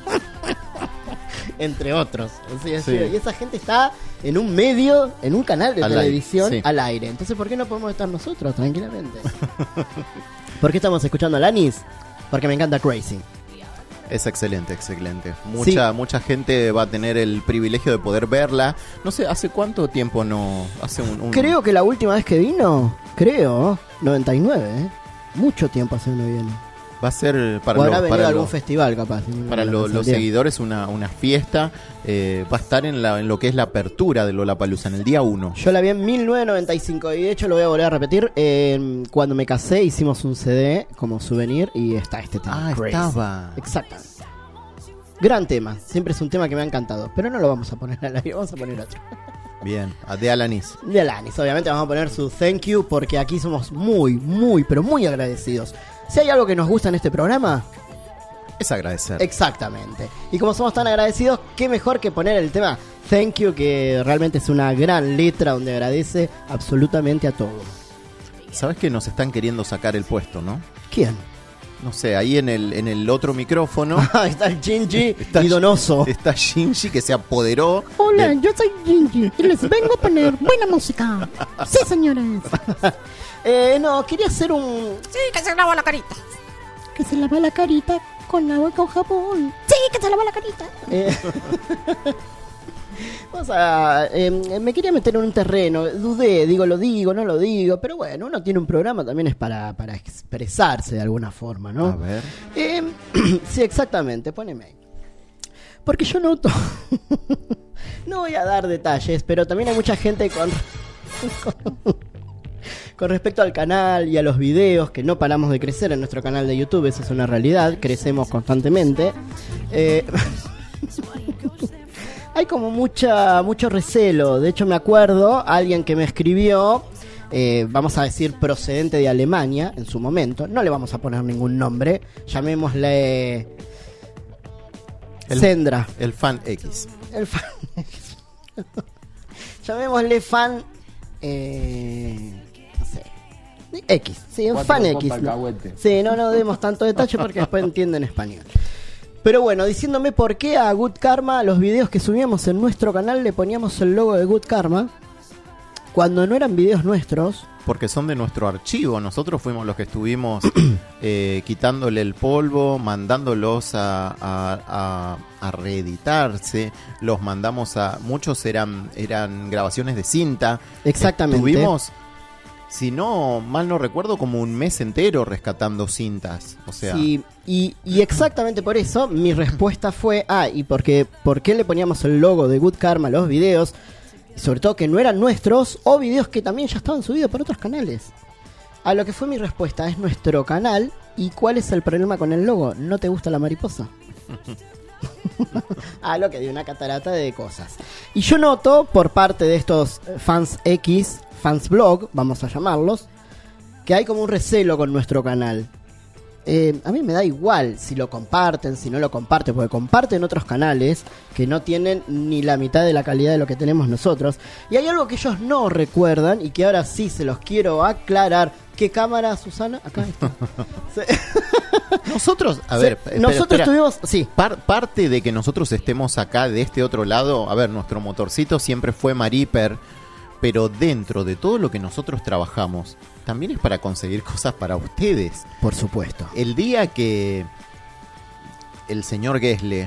entre otros. Así es, Sí. Y esa gente está en un medio, en un canal de Al aire, televisión sí. al aire. Entonces, ¿por qué no podemos estar nosotros tranquilamente? ¿Por qué estamos escuchando a Alanis? Porque me encanta Crazy. Es excelente, excelente. Mucha, Sí. mucha gente va a tener el privilegio de poder verla. No sé, ¿hace cuánto tiempo no? Hace un, un- Creo que la última vez que vino, creo, noventa y nueve, ¿eh? Mucho tiempo hace que no viene. Va a ser para o habrá los, venido para a algún los, festival, capaz. para No lo- lo los sabría. seguidores una, una fiesta. Eh, va a estar en, la, en lo que es la apertura de Lollapalooza, en el día uno. Yo la vi en mil novecientos noventa y cinco y de hecho lo voy a volver a repetir. Eh, cuando me casé hicimos un C D como souvenir y está este tema. Ah, Crazy. estaba. Exactamente. Gran tema, siempre es un tema que me ha encantado, pero no lo vamos a poner al aire, vamos a poner otro. Bien, a- de Alanis. De Alanis, obviamente vamos a poner su thank you porque aquí somos muy, muy, pero muy agradecidos. Si hay algo que nos gusta en este programa, Es agradecer. exactamente. Y como somos tan agradecidos, qué mejor que poner el tema thank you, que realmente es una gran letra donde agradece absolutamente a todo. Sabes que nos están queriendo sacar el puesto, ¿no? ¿Quién? No sé, ahí en el, en el otro micrófono Ah, está el Gingy Está- y Donoso. está Shinji, que se apoderó. Hola, de- yo soy Gingy y les vengo a poner buena música. Sí, señores. Eh, no, quería hacer un... Sí, que se lava la carita. Que se lava la carita con agua y con jabón. Sí, que se lava la carita. eh, Vamos a... eh, me quería meter en un terreno, dudé, digo, lo digo, no lo digo, pero bueno, uno tiene un programa, también es para, para expresarse de alguna forma, ¿no? A ver. Eh, sí, exactamente, poneme ahí. Porque yo noto... no voy a dar detalles, pero también hay mucha gente con... con... con respecto al canal y a los videos, que no paramos de crecer en nuestro canal de YouTube, esa es una realidad, crecemos constantemente. Eh... hay como mucha mucho recelo. De hecho, me acuerdo, alguien que me escribió, eh, vamos a decir procedente de Alemania en su momento, no le vamos a poner ningún nombre, llamémosle El- Sendra, El fan X. el fan llamémosle fan eh, no sé, X, sí, un fan X, ¿no? Sí, no, no demos tanto detalle porque después entienden español. Pero bueno, diciéndome por qué a Good Karma, a los videos que subíamos en nuestro canal le poníamos el logo de Good Karma, cuando no eran videos nuestros. Porque son de nuestro archivo. Nosotros fuimos los que estuvimos eh, quitándole el polvo, mandándolos a, a, a, a reeditarse. Los mandamos a... Muchos eran, eran grabaciones de cinta. Exactamente. Tuvimos, si no mal no recuerdo, como un mes entero rescatando cintas. O sea, Sí, y, y exactamente por eso mi respuesta fue, ah, ¿y por qué, por qué le poníamos el logo de Good Karma a los videos? Sobre todo que no eran nuestros, o videos que también ya estaban subidos por otros canales. A lo que fue mi respuesta, es nuestro canal, ¿y cuál es el problema con el logo? ¿No te gusta la mariposa? A lo que dio una catarata de cosas. Y yo noto, por parte de estos fans X, fans blog, vamos a llamarlos, que hay como un recelo con nuestro canal. Eh, a mí me da igual si lo comparten, si no lo comparten, porque comparten otros canales que no tienen ni la mitad de la calidad de lo que tenemos nosotros. Y hay algo que ellos no recuerdan y que ahora sí se los quiero aclarar. ¿Qué cámara, Susana? Acá está. Sí. nosotros, a Sí, ver, espera, nosotros espera. tuvimos, sí, Par- parte de que nosotros estemos acá de este otro lado, a ver, nuestro motorcito siempre fue Mariper, pero dentro de todo lo que nosotros trabajamos, también es para conseguir cosas para ustedes. Por supuesto. El día que el señor Gessle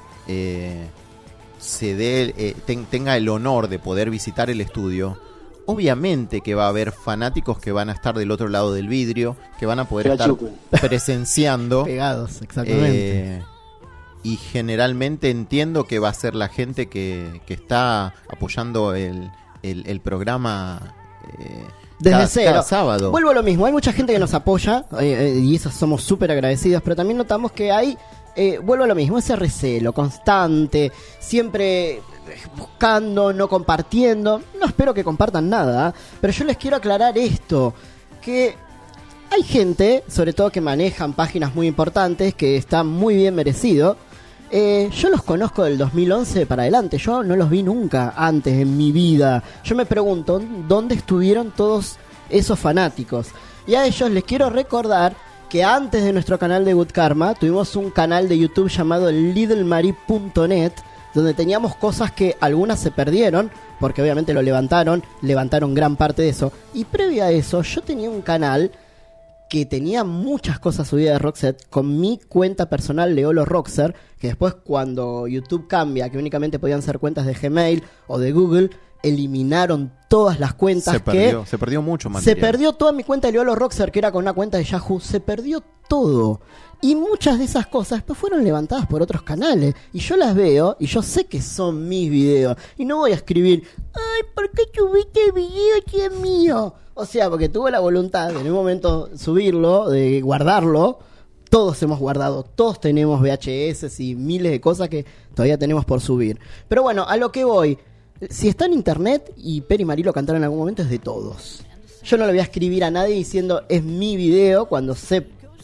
eh, se dé, eh, ten, tenga el honor de poder visitar el estudio, obviamente que va a haber fanáticos que van a estar del otro lado del vidrio, que van a poder Que la estar chupen. presenciando. Pegados, exactamente. Eh, y generalmente entiendo que va a ser la gente que, que está apoyando el, el, el programa eh, Desde cada, cero. cada sábado. Vuelvo a lo mismo, hay mucha gente que nos apoya eh, eh, y eso somos súper agradecidos, pero también notamos que hay, eh, vuelvo a lo mismo, ese recelo constante, siempre eh, buscando, no compartiendo. No espero que compartan nada, pero yo les quiero aclarar esto, que hay gente, sobre todo que manejan páginas muy importantes, que está muy bien merecido. Eh, yo los conozco del dos mil once para adelante, yo no los vi nunca antes en mi vida. Yo me pregunto, ¿dónde estuvieron todos esos fanáticos? Y a ellos les quiero recordar que antes de nuestro canal de Good Karma, tuvimos un canal de YouTube llamado little mari punto net, donde teníamos cosas que algunas se perdieron, porque obviamente lo levantaron, levantaron gran parte de eso. Y previo a eso, yo tenía un canal que tenía muchas cosas subidas de Roxette con mi cuenta personal Leolo Roxer, que después cuando YouTube cambia, que únicamente podían ser cuentas de Gmail o de Google, eliminaron todas las cuentas. Se perdió, que se perdió mucho se material. perdió toda mi cuenta de Leolo Roxer, que era con una cuenta de Yahoo, se perdió todo. Y muchas de esas cosas después fueron levantadas por otros canales. Y yo las veo y yo sé que son mis videos. Y no voy a escribir, ay, ¿por qué subiste el video si es mío? O sea, porque tuve la voluntad de en un momento subirlo, de guardarlo. Todos hemos guardado, todos tenemos V H S y miles de cosas que todavía tenemos por subir. Pero bueno, a lo que voy. Si está en internet y Peri y Marí lo cantaron en algún momento, es de todos. Yo no le voy a escribir a nadie diciendo es mi video cuando sé,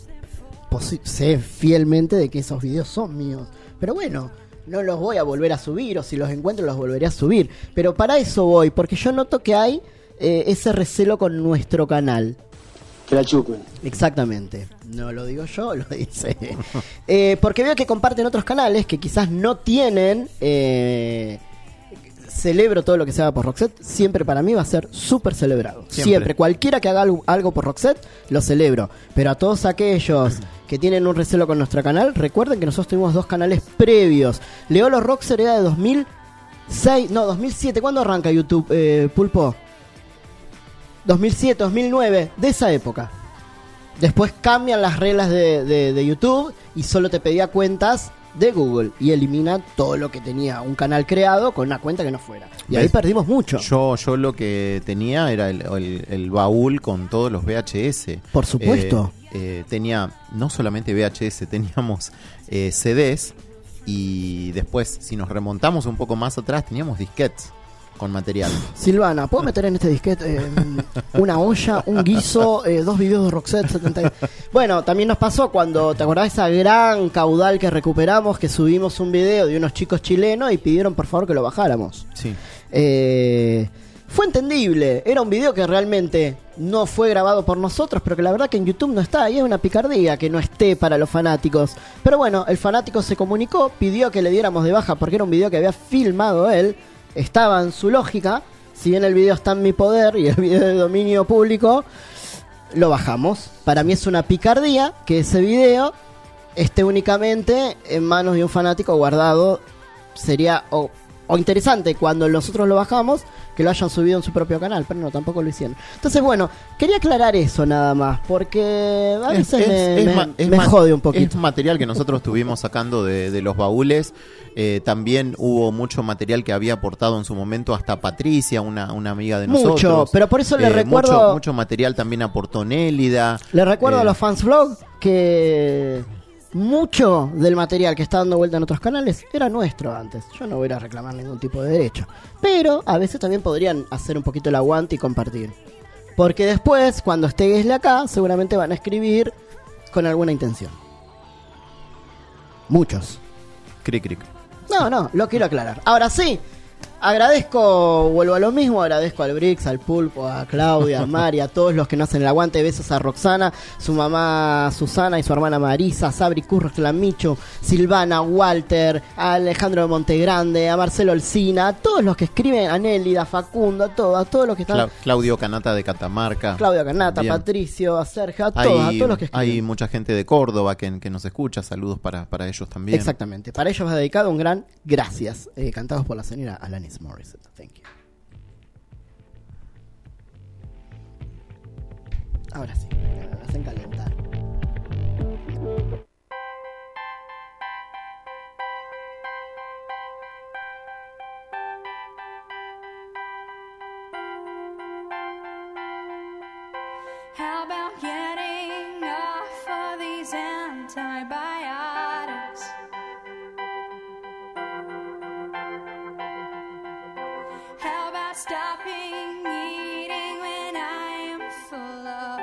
posi- sé fielmente de que esos videos son míos. Pero bueno, no los voy a volver a subir, o si los encuentro los volveré a subir. Pero para eso voy, porque yo noto que hay eh, ese recelo con nuestro canal. Que la chupen. Exactamente. No lo digo yo, lo dice. eh, porque veo que comparten otros canales que quizás no tienen... Eh, celebro todo lo que se haga por Roxette. Siempre para mí va a ser súper celebrado. Siempre. Siempre. Cualquiera que haga algo, algo por Roxette, lo celebro. Pero a todos aquellos que tienen un recelo con nuestro canal, recuerden que nosotros tuvimos dos canales previos. Leolo Roxer era de dos mil seis, no, dos mil siete. ¿Cuándo arranca YouTube, eh, Pulpo? dos mil siete, dos mil nueve, de esa época. Después cambian las reglas de, de, de YouTube y solo te pedía cuentas de Google y elimina todo lo que tenía un canal creado con una cuenta que no fuera. Y ahí ¿Ves? perdimos mucho. Yo, yo lo que tenía era el, el, el baúl con todos los V H S. Por supuesto. Eh, eh, tenía no solamente V H S, teníamos eh, C Ds y después, si nos remontamos un poco más atrás, teníamos disquetes con material. Silvana, ¿puedo meter en este disquete eh, una olla, un guiso, eh, dos videos de Roxette setenta? Bueno, también nos pasó cuando, ¿te acordás de esa gran caudal que recuperamos, que subimos un video de unos chicos chilenos y pidieron por favor que lo bajáramos? Sí. Eh, fue entendible, era un video que realmente no fue grabado por nosotros, pero que la verdad que en YouTube no está, y es una picardía que no esté para los fanáticos. Pero bueno, el fanático se comunicó, pidió que le diéramos de baja porque era un video que había filmado él. Estaba en su lógica, si bien el video está en mi poder y el video es de dominio público, lo bajamos. Para mí es una picardía que ese video esté únicamente en manos de un fanático guardado. Sería o, o interesante cuando nosotros lo bajamos que lo hayan subido en su propio canal, pero no, tampoco lo hicieron. Entonces bueno, quería aclarar eso nada más, porque a veces Es- me, es me- ma- es me ma- jode un poquito. Es material que nosotros estuvimos sacando de, de los baúles. Eh, también hubo mucho material que había aportado en su momento hasta Patricia, una, una amiga de Mucho, nosotros. pero por eso le Eh, recuerdo- Mucho, mucho material también aportó Nélida. Les recuerdo Eh, a los fans vlog que mucho del material que está dando vuelta en otros canales era nuestro antes. Yo no voy a ir a reclamar ningún tipo de derecho. Pero a veces también podrían hacer un poquito el aguante y compartir. Porque después, cuando esté Gessle acá, seguramente van a escribir con alguna intención. Muchos. Cric, cric. No, no, lo quiero aclarar. Ahora sí, Agradezco, vuelvo a lo mismo, agradezco al Brix, al Pulpo, a Claudia, a Mari, a todos los que nos hacen el aguante. Besos a Roxana, su mamá Susana y su hermana Marisa, Sabri Curros, Clamicho, Silvana, Walter, a Alejandro de Montegrande, a Marcelo Olcina, a todos los que escriben, a Nélida, a Facundo, a todos, a todos los que están. Cla- Claudio Canata de Catamarca. Claudio Canata, Bien. Patricio, a Sergio, a todos, Hay, a todos los que escriben. hay mucha gente de Córdoba que, que nos escucha. Saludos para, para ellos también. Exactamente. Para ellos va dedicado un gran gracias, eh, cantados por la señora Alanis Morissette. Thank you. Ahora sí, me hacen calentar. How about getting off of these antibiotics? How about stopping eating when I am full of?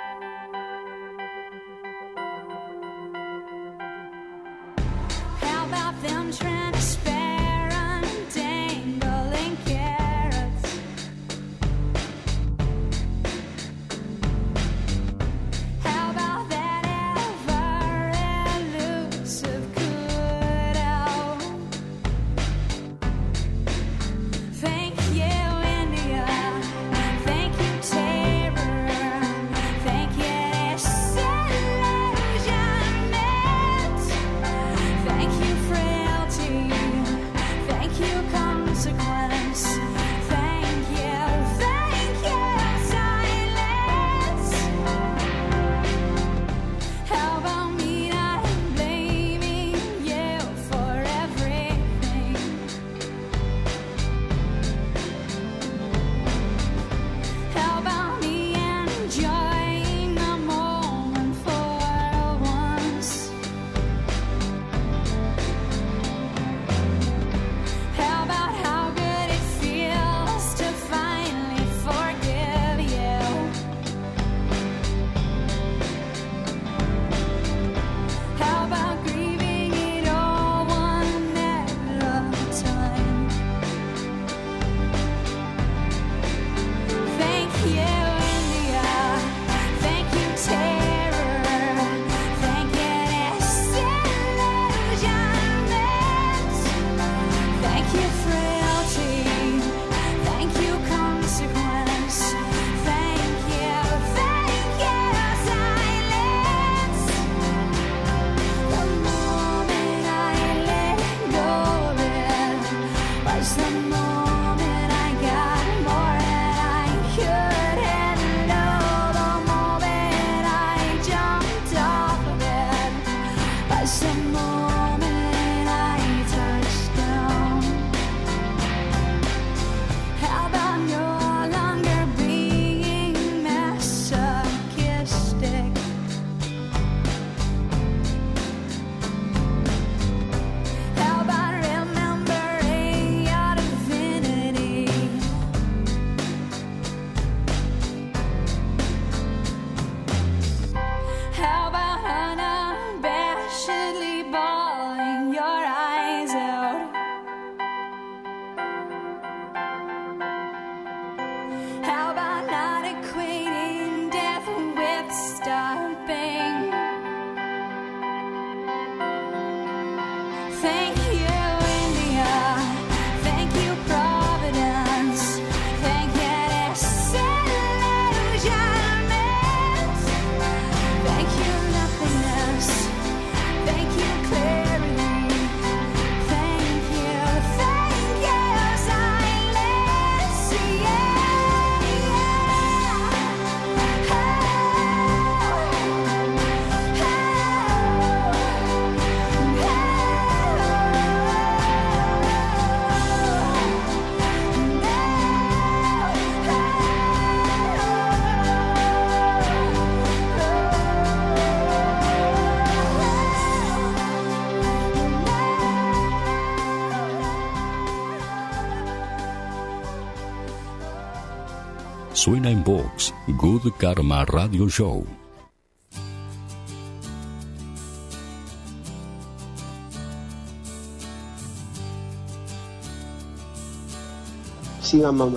How about them transparent dangling carrots? How about that ever elusive kudo? Thank you, India. Thank you, terror. Thank you, disillusionment. Thank you, frailty. Thank you, consequence. Thank you, thank you, silence. How about me not blaming you for everything? How about me enjoying the moment for once? How about how good it feels to finally forgive you? How about grieving it all one at a time? Thank you, India. Thank you, terror. Thank you, disillusionment. Thank you, frailty. Thank you, consequence. Thank you, thank you, silence. The moment I let go of it was the moment I got more than I could handle. The moment I jumped off of it was the moment I touched down. How about no longer being masochistic? How about remembering your divinity? How about unabashedly bawling your eyes out? How about not equating death with stopping? Thank you, India. Thank you, Providence. Thank you, disillusionment. Thank you, nothingness. Thank you, clarity. Thank you, thank you, silence. Suena en Vox, Good Karma Radio Show. sigan mamando.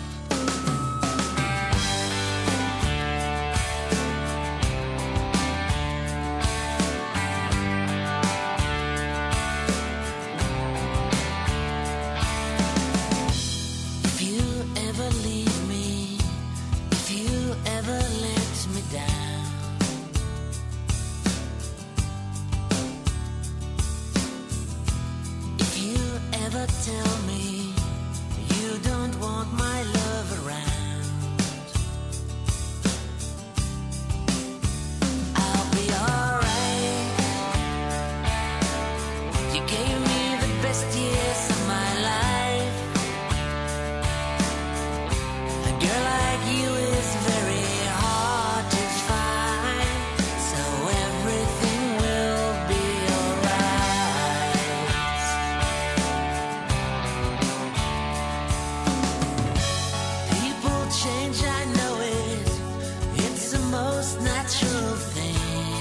If you ever leave me, if you ever let me down, if you ever tell me you don't want my love around, I'll be alright. You gave me the best years of my life. A girl like you is very hard to find, so everything will be alright. People change, I know it. It's the most natural thing.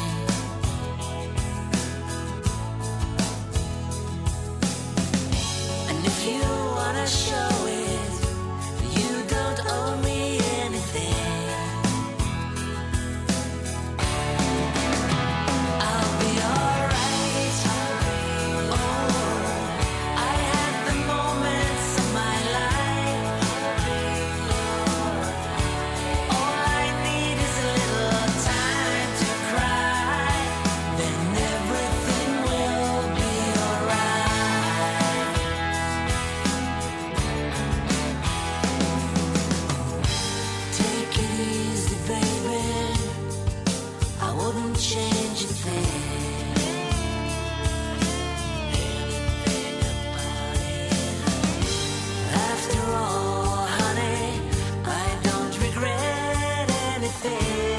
And if you wanna show it, you don't owe me anything. I'll be alright. Oh, I had the moments of my life. All I need is a little time to cry, then everything will be alright. Take it easy, baby. I wouldn't change a thing. Anything about it. After all, honey, I don't regret anything.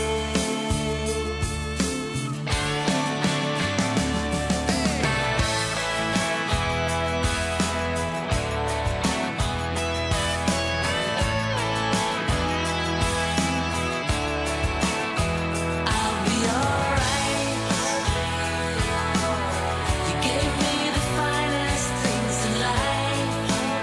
I'll be alright. You gave me the finest things in life.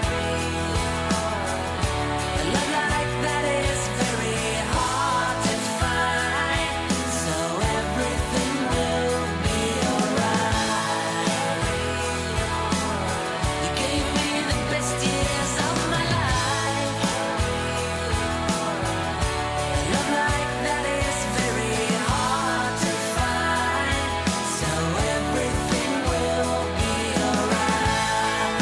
A love like that is very hard to find, so everything will be alright. You gave me the best years of my life. A love like that is very hard to find, so everything will be alright.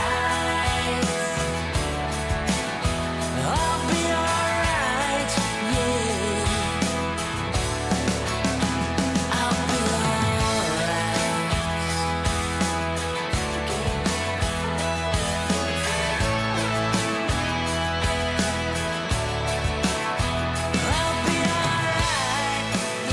I'll be alright, yeah. I'll be alright. I'll be alright,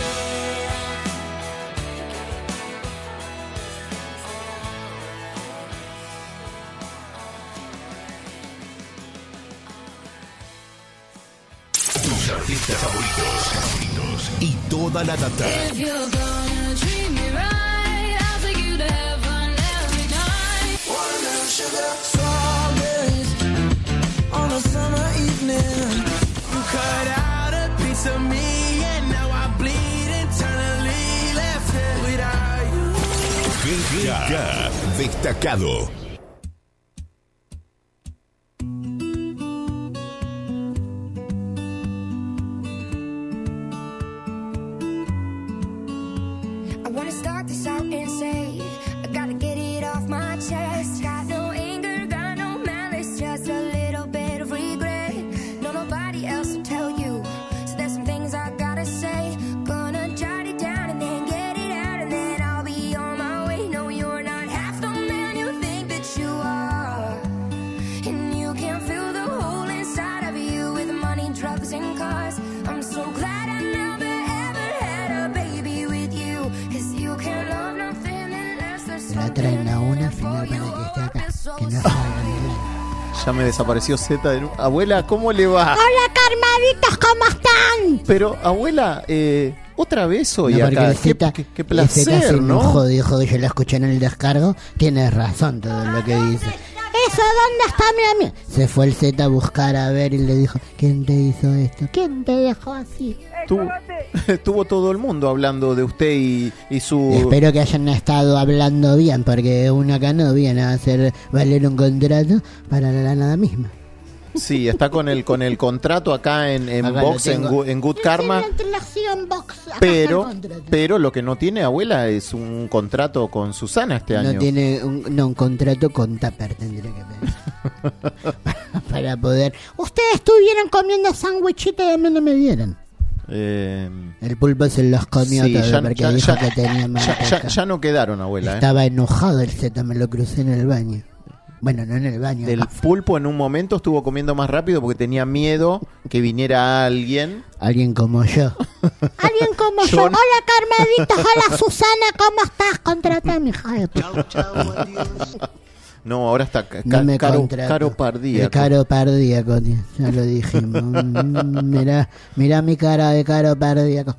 Tus artistas favoritos, favoritos y toda la data. If you're gonna treat me right, I'll take you to heaven every night. Watermelon sugar, strawberries on a summer evening. You cut out a piece of me, and now I bleed internally. Left it without you. G K destacado. I wanna start this out and say I gotta get it off my chest. Got no anger, got no malice, just a little bit of regret. No, nobody else will tell you, so there's some things I gotta say. Gonna jot it down and then get it out, and then I'll be on my way. No, you're not half the man you think that you are, and you can fill the hole inside of you with money, drugs, and cars. I'm so glad I never ever had a baby with you, 'cause you can love nothing unless there's La traen a una final para que esté acá. Que no salga bien. Ya me desapareció Z de nuevo. Abuela, ¿cómo le va? Hola, Carmaditos, ¿cómo están? Pero, abuela, eh, otra vez hoy No, porque acá. el Qué, Z- qué- qué el Z placer, se ¿no? enojó, dijo que yo la escuché en el descargo. Tienes razón todo lo que dice. hizo? ¿Dónde está mi amigo? Se fue el Z a buscar a ver y le dijo, ¿quién te hizo esto? ¿Quién te dejó así? Tu- Estuvo todo el mundo hablando de usted y, y su... Espero que hayan estado hablando bien, porque uno acá no viene a hacer valer un contrato para la nada misma. Sí, está con el con el contrato acá en, en Acá lo Box, en, tengo. Gu- en Good Karma, pero pero lo que no tiene, abuela, es un contrato con Susana este año. No tiene un, no, un contrato con Tupper, tendría que tener. para, para poder... Ustedes estuvieron comiendo sándwichitos y a mí no me dieron. Eh, El pulpo se los comió sí, todo ya, porque ya- dijo ya- que tenía ya- manteca. ya- ya no quedaron, abuela. ¿eh? Estaba enojado el Z, me lo crucé en el baño. Bueno, no en el baño. El pulpo en un momento estuvo comiendo más rápido porque tenía miedo que viniera alguien. Alguien como yo. Alguien como yo. Yo no- Hola, Carmelitos. Hola, Susana. ¿Cómo estás? Contrata a mi hija de puta. No, ahora está ca- No me caro, contrato. caro pardíaco. El caro pardíaco, tío. Ya lo dijimos. Mm, mirá, mirá mi cara de caro pardíaco.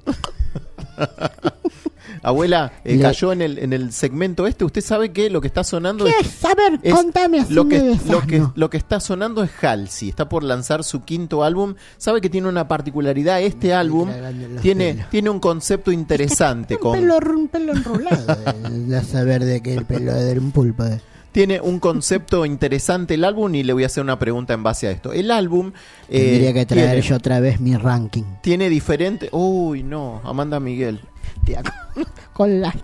Abuela, eh, Le- cayó en el en el segmento este. Usted sabe que lo que está sonando ¿Qué es, es? A ver, es- contame así lo que, me lo que desasno. lo que está sonando es Halsey. Está por lanzar su quinto álbum. Sabe que tiene una particularidad. Este álbum tragando los tiene pelos. tiene un concepto interesante Un con pelo, un pelo enrolado. De saber de que el pelo de un pulpo. eh. tiene un concepto interesante el álbum y le voy a hacer una pregunta en base a esto. El álbum eh, Tendría que traer tiene, yo otra vez mi ranking. tiene diferente. Uy, no, Amanda Miguel. Tía, Con la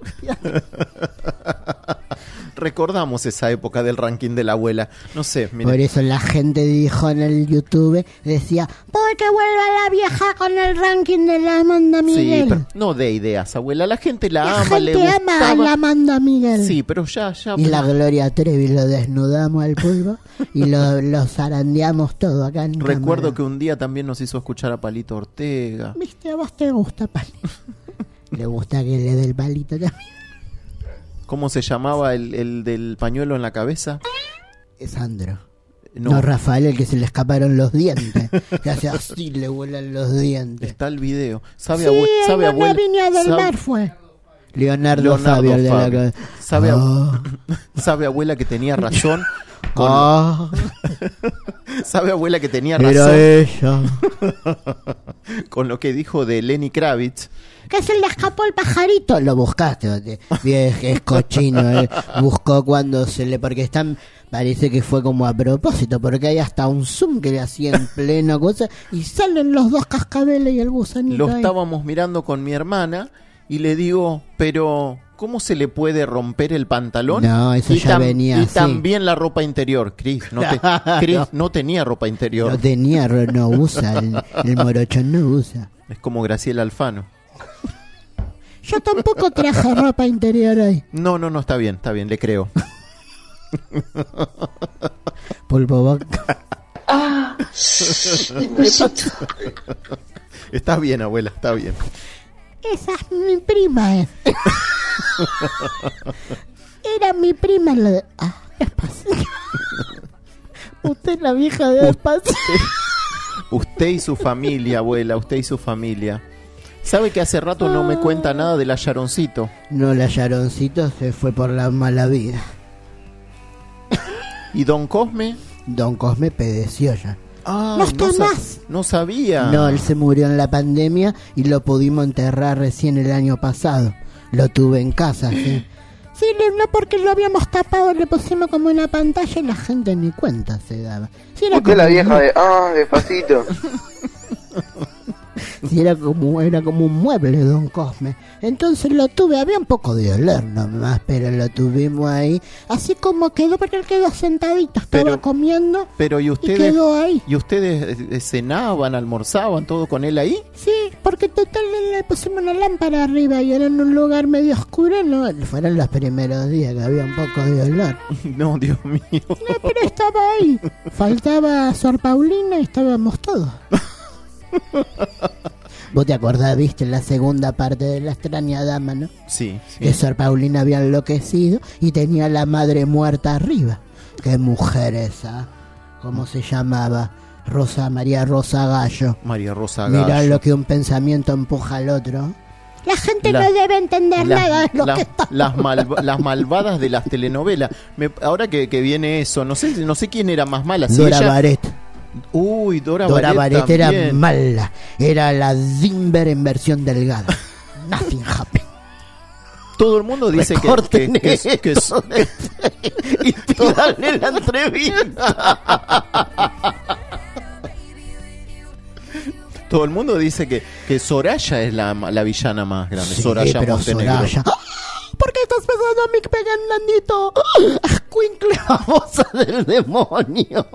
Recordamos esa época del ranking de la abuela. No sé, mire. Por eso la gente dijo en el YouTube, decía, porque vuelva la vieja con el ranking de la Amanda Sí, Miguel. pero no de ideas, abuela. La gente la, la ama, le gente ama a gustaba. la Amanda Miguel. Sí, pero ya, ya. y la Gloria Trevi lo desnudamos al pulpo y lo, lo zarandeamos todo acá en Recuerdo cámara. que un día también nos hizo escuchar a Palito Ortega. Viste, a vos te gusta, Pali. Le gusta que le dé el palito también. ¿Cómo se llamaba el, el del pañuelo en la cabeza? Es Sandro. No, No, Rafael, el que se le escaparon los dientes. Que hace así, le vuelan los dientes. está el video. ¿Sabe, Sí, abue- en sabe una abuela? Viña del sabe- Mar fue. Leonardo, Leonardo Fabio, el de la Fabio. cabeza. ¿Sabe, ab- Ah. sabe abuela que tenía razón? Con- Ah, ¿Sabe abuela que tenía era razón ella. con lo que dijo de Lenny Kravitz? Que se le escapó el pajarito. Lo buscaste, ote. Bien, es cochino. eh. Buscó cuando se le. Porque están. Parece que fue como a propósito. Porque hay hasta un zoom que le hacía en pleno cosa. Y salen los dos cascabeles y el gusanito Lo ahí. estábamos mirando con mi hermana y le digo, pero ¿cómo se le puede romper el pantalón? No, eso y ya venía Y así. también la ropa interior. Chris no, te- Chris No. no tenía ropa interior. No tenía, ro- no usa. El, el morochón no usa. Es como Graciela Alfano. Yo tampoco traje ropa interior hoy. No, no, no, está bien, está bien, le creo. Pulpo boca. Está bien, abuela, está bien. Esa es mi prima. eh. Era mi prima la de... Ah, despacio. Usted es la vieja de despacio. Usted y su familia, abuela, usted y su familia. ¿Sabe que hace rato no me cuenta nada de la Yaroncito? No, la Yaroncito se fue por la mala vida. ¿Y Don Cosme? Don Cosme pedeció ya. Ah, No está sa- más. no sabía. No, él se murió en la pandemia y lo pudimos enterrar recién el año pasado. Lo tuve en casa, sí. Sí, le- no porque lo habíamos tapado, le pusimos como una pantalla y la gente ni cuenta se daba. Sí, era Usted es la como- vieja de... Ah, despacito. Sí, era como, era como un mueble, Don Cosme. Entonces lo tuve, había un poco de olor nomás, pero lo tuvimos ahí. Así como quedó, porque él quedó sentadito, estaba Pero- comiendo Pero ¿y y ustedes? quedó ahí. ¿Y ustedes eh, cenaban, almorzaban, todo con él ahí? Sí, porque total le le pusimos una lámpara arriba y era en un lugar medio oscuro, ¿no? Fueron los primeros días que había un poco de olor. No, Dios mío. No, pero estaba ahí. Faltaba Sor Paulina y estábamos todos. ¿Vos te acordás, viste, la segunda parte de La extraña dama, no? Sí, Que sí. Sor Paulina había enloquecido y tenía la madre muerta arriba. Qué mujer esa. ¿Cómo se llamaba? Rosa María Rosa Gallo. María Rosa Mirá Gallo. lo que un pensamiento empuja al otro. La gente La- no debe entender las, nada de lo las- que está. las malva- las malvadas de las telenovelas. Me- ahora que, que viene eso, no sé no sé quién era más mala. Si Dora ella- Baret. Uy, Dora, Dora Baret Baret era también. mala. Era la Zimber en versión delgada. Nothing happened. Todo el mundo dice que, que, Recorten que, que- que- eso y pídanle la entrevista. todo el mundo dice que, que Soraya es la, la villana más grande. Sí, Soraya pero Montenegro. Soraya. ¿Por qué estás pensando a mí, Pegan Nandito? Escuincle babosa del demonio.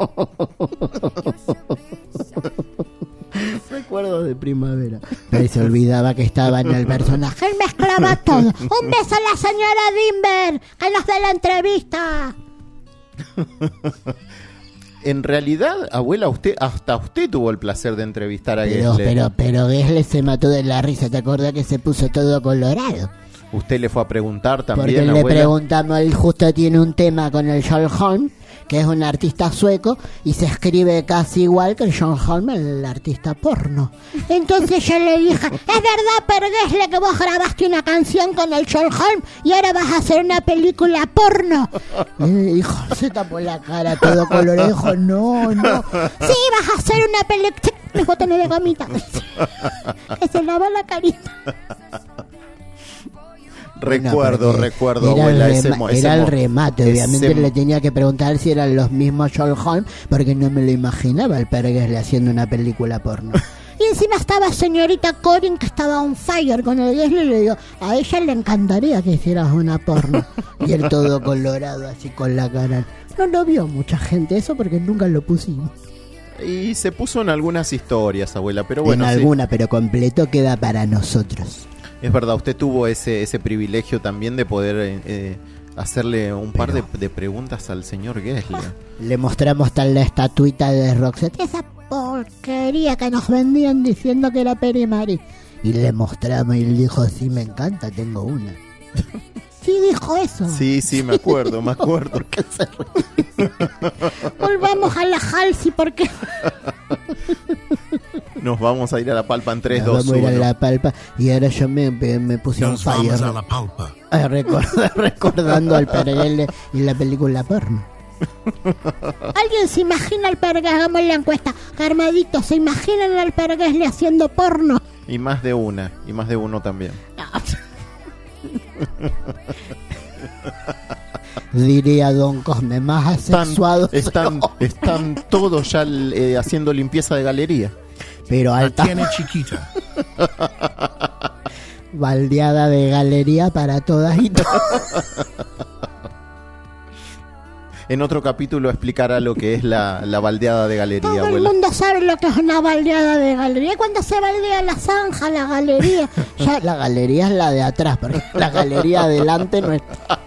Recuerdo de primavera. Pero se olvidaba que estaba en el personaje. Él mezclaba todo. Un beso a la señora Dimber, que nos dé la entrevista. En realidad, abuela, usted hasta usted tuvo el placer de entrevistar a Pero, Gessle. pero, pero Gessle se mató de la risa. ¿Te acordás que se puso todo colorado? Usted le fue a preguntar Porque también, le abuela. preguntamos, él justo tiene un tema con el John Holm, que es un artista sueco, y se escribe casi igual que el John Holm, el artista porno. Entonces yo le dije, es verdad, pero Gessle, que vos grabaste una canción con el John Holm y ahora vas a hacer una película porno. Y me dijo, se tapó la cara todo colorado, dijo, no, no. Sí, vas a hacer una película. Mis botones de gomita. Que se lava la carita. Recuerdo, Bueno, porque recuerdo, era abuela, el ese, rema- mo- ese era el mo- remate, obviamente ese- le tenía que preguntar si eran los mismos John Holm, porque no me lo imaginaba el Perguesle haciendo una película porno. Y encima estaba señorita Corin, que estaba on fire con el Gessle, y le digo, a ella le encantaría que hicieras una porno. Y él todo colorado, así con la cara. No lo vio mucha gente eso porque nunca lo pusimos. Y se puso en algunas historias, abuela, pero bueno, en sí. alguna, pero completo queda para nosotros. Es verdad, usted tuvo ese ese privilegio también de poder eh, eh, hacerle un par de, de preguntas al señor Gessle. Le mostramos tal la estatuita de Roxette, esa porquería que nos vendían diciendo que era Peri Mari. Y le mostramos y él dijo, sí, me encanta, tengo una. Sí, dijo eso. Sí, sí, me acuerdo, me acuerdo. ¿Qué se ríe? Volvamos a la Halsey porque Nos vamos a ir a la palpa en tres, nos dos, vamos a ir a uno. la palpa. Y ahora yo me, me, me puse un Nos fire. vamos a la palpa. Ah, record- recordando al Perguesle y la película porno. ¿Alguien se imagina al Perguesle? Hagamos la encuesta. Armadito, ¿se imaginan al Perguesle haciendo porno? Y más de una, y más de uno también. Diría Don Cosme, más Están, asexuado. están, están todos ya eh, haciendo limpieza de galería. Pero La alta tiene chiquita. baldeada de galería para todas y todos. En otro capítulo explicará lo que es la, la baldeada de galería, Todo el abuela. mundo sabe lo que es una baldeada de galería. Cuando se baldea la zanja, la galería. Ya la galería es la de atrás, porque la galería adelante no está.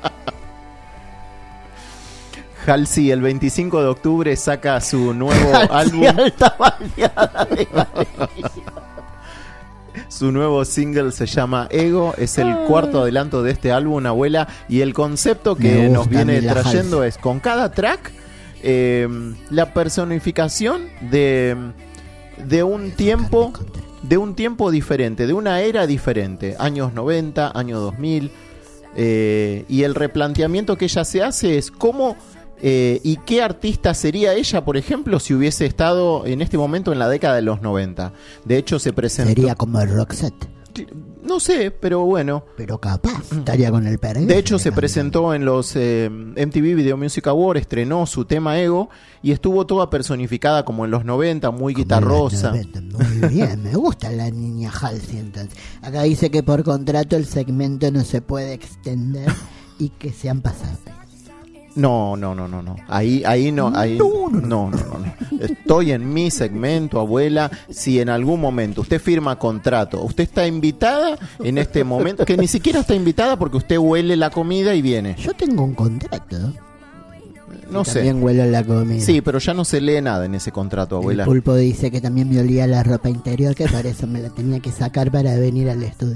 Halsey el veinticinco de octubre saca su nuevo álbum, Alta baldeada de galería. su nuevo single se llama Ego, es el cuarto adelanto de este álbum, abuela, y el concepto que Me gusta nos viene a mí la trayendo Halsey. es con cada track eh, la personificación de de un tiempo de un tiempo diferente, de una era diferente, años noventa, año dos mil, eh, y el replanteamiento que ella se hace es cómo eh, y qué artista sería ella, por ejemplo, si hubiese estado en este momento en la década de los noventa. De hecho, se presentó... Sería como Roxette, No sé, pero bueno. pero capaz estaría con el Perguesle. De hecho, se presentó en los eh, M T V Video Music Awards, estrenó su tema Ego y estuvo toda personificada como en los noventa, muy guitarrosa. Muy bien, me gusta la niña Halsey entonces. Acá dice que por contrato el segmento no se puede extender y que se han pasado. No, no, no, no, no. Ahí, ahí no, ahí no, no, no, no, no. Estoy en mi segmento, abuela. Si en algún momento usted firma contrato, usted está invitada en este momento, que ni siquiera está invitada porque usted huele la comida y viene. Yo tengo un contrato. No Y sé. también huelo la comida. Sí, pero ya no se lee nada en ese contrato, abuela. El pulpo dice que también me olía la ropa interior, que para eso me la tenía que sacar para venir al estudio.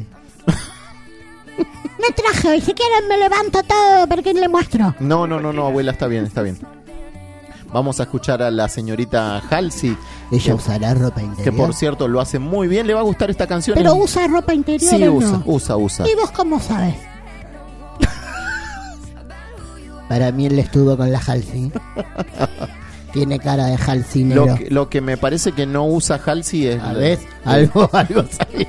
No traje hoy, si quieren me levanto todo porque le muestro. No, no, no, no, abuela, está bien, está bien. Vamos a escuchar a la señorita Halsey Ella usará ropa interior. Que por cierto lo hace muy bien. Le va a gustar esta canción. Pero en- usa ropa interior. Sí, ¿o usa, no? usa, usa. ¿Y vos cómo sabes? Para mí él estuvo con la Halsey. Tiene cara de halcinero. Lo que, lo que me parece que no usa Halsey es... A ver, algo, algo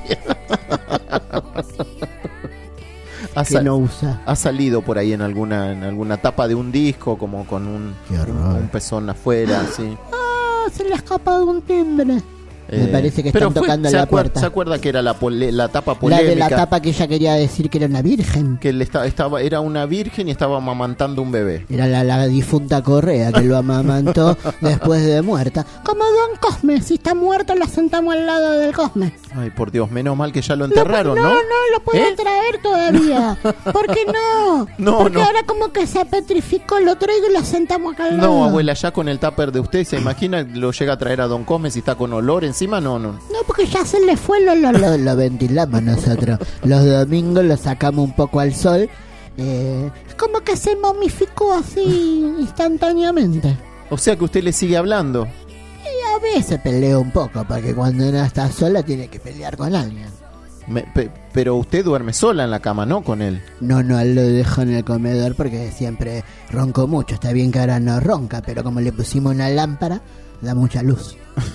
ha que sal- no usa. Ha salido por ahí en alguna en alguna tapa de un disco, como con un, Qué horror. un pezón afuera, así. Ah, se le escapa de un timbre. Me Eh, parece que pero están fue- tocando ¿se la acuer- puerta. ¿Se acuerda que era la, pole- la tapa La polémica? de la tapa que ella quería decir que era una virgen. Que le esta- estaba, era una virgen y estaba amamantando un bebé. Era la, la difunta Correa que lo amamantó después de muerta. Como Don Cosme, si está muerto lo sentamos al lado del Cosme. Ay, por Dios, menos mal que ya lo enterraron, no, ¿no? No, no, lo pueden ¿Eh? traer todavía. ¿Por qué no? No, Porque no. ahora como que se petrificó, lo traigo y lo sentamos acá al lado. No, abuela, ya con el tupper de usted, ¿se imagina? Lo llega a traer a Don Cosme si está con olor encima, no, no. No, porque ya se le fue, lo, lo, lo, lo ventilamos nosotros. Los domingos lo sacamos un poco al sol. Eh, como que se momificó así instantáneamente. O sea que usted le sigue hablando. Y a veces pelea un poco, porque cuando no está sola tiene que pelear con alguien. Me- pe- pero usted duerme sola en la cama, ¿no? Con él. No, no, él lo dejo en el comedor porque siempre ronco mucho. Está bien que ahora no ronca, pero como le pusimos una lámpara, da mucha luz.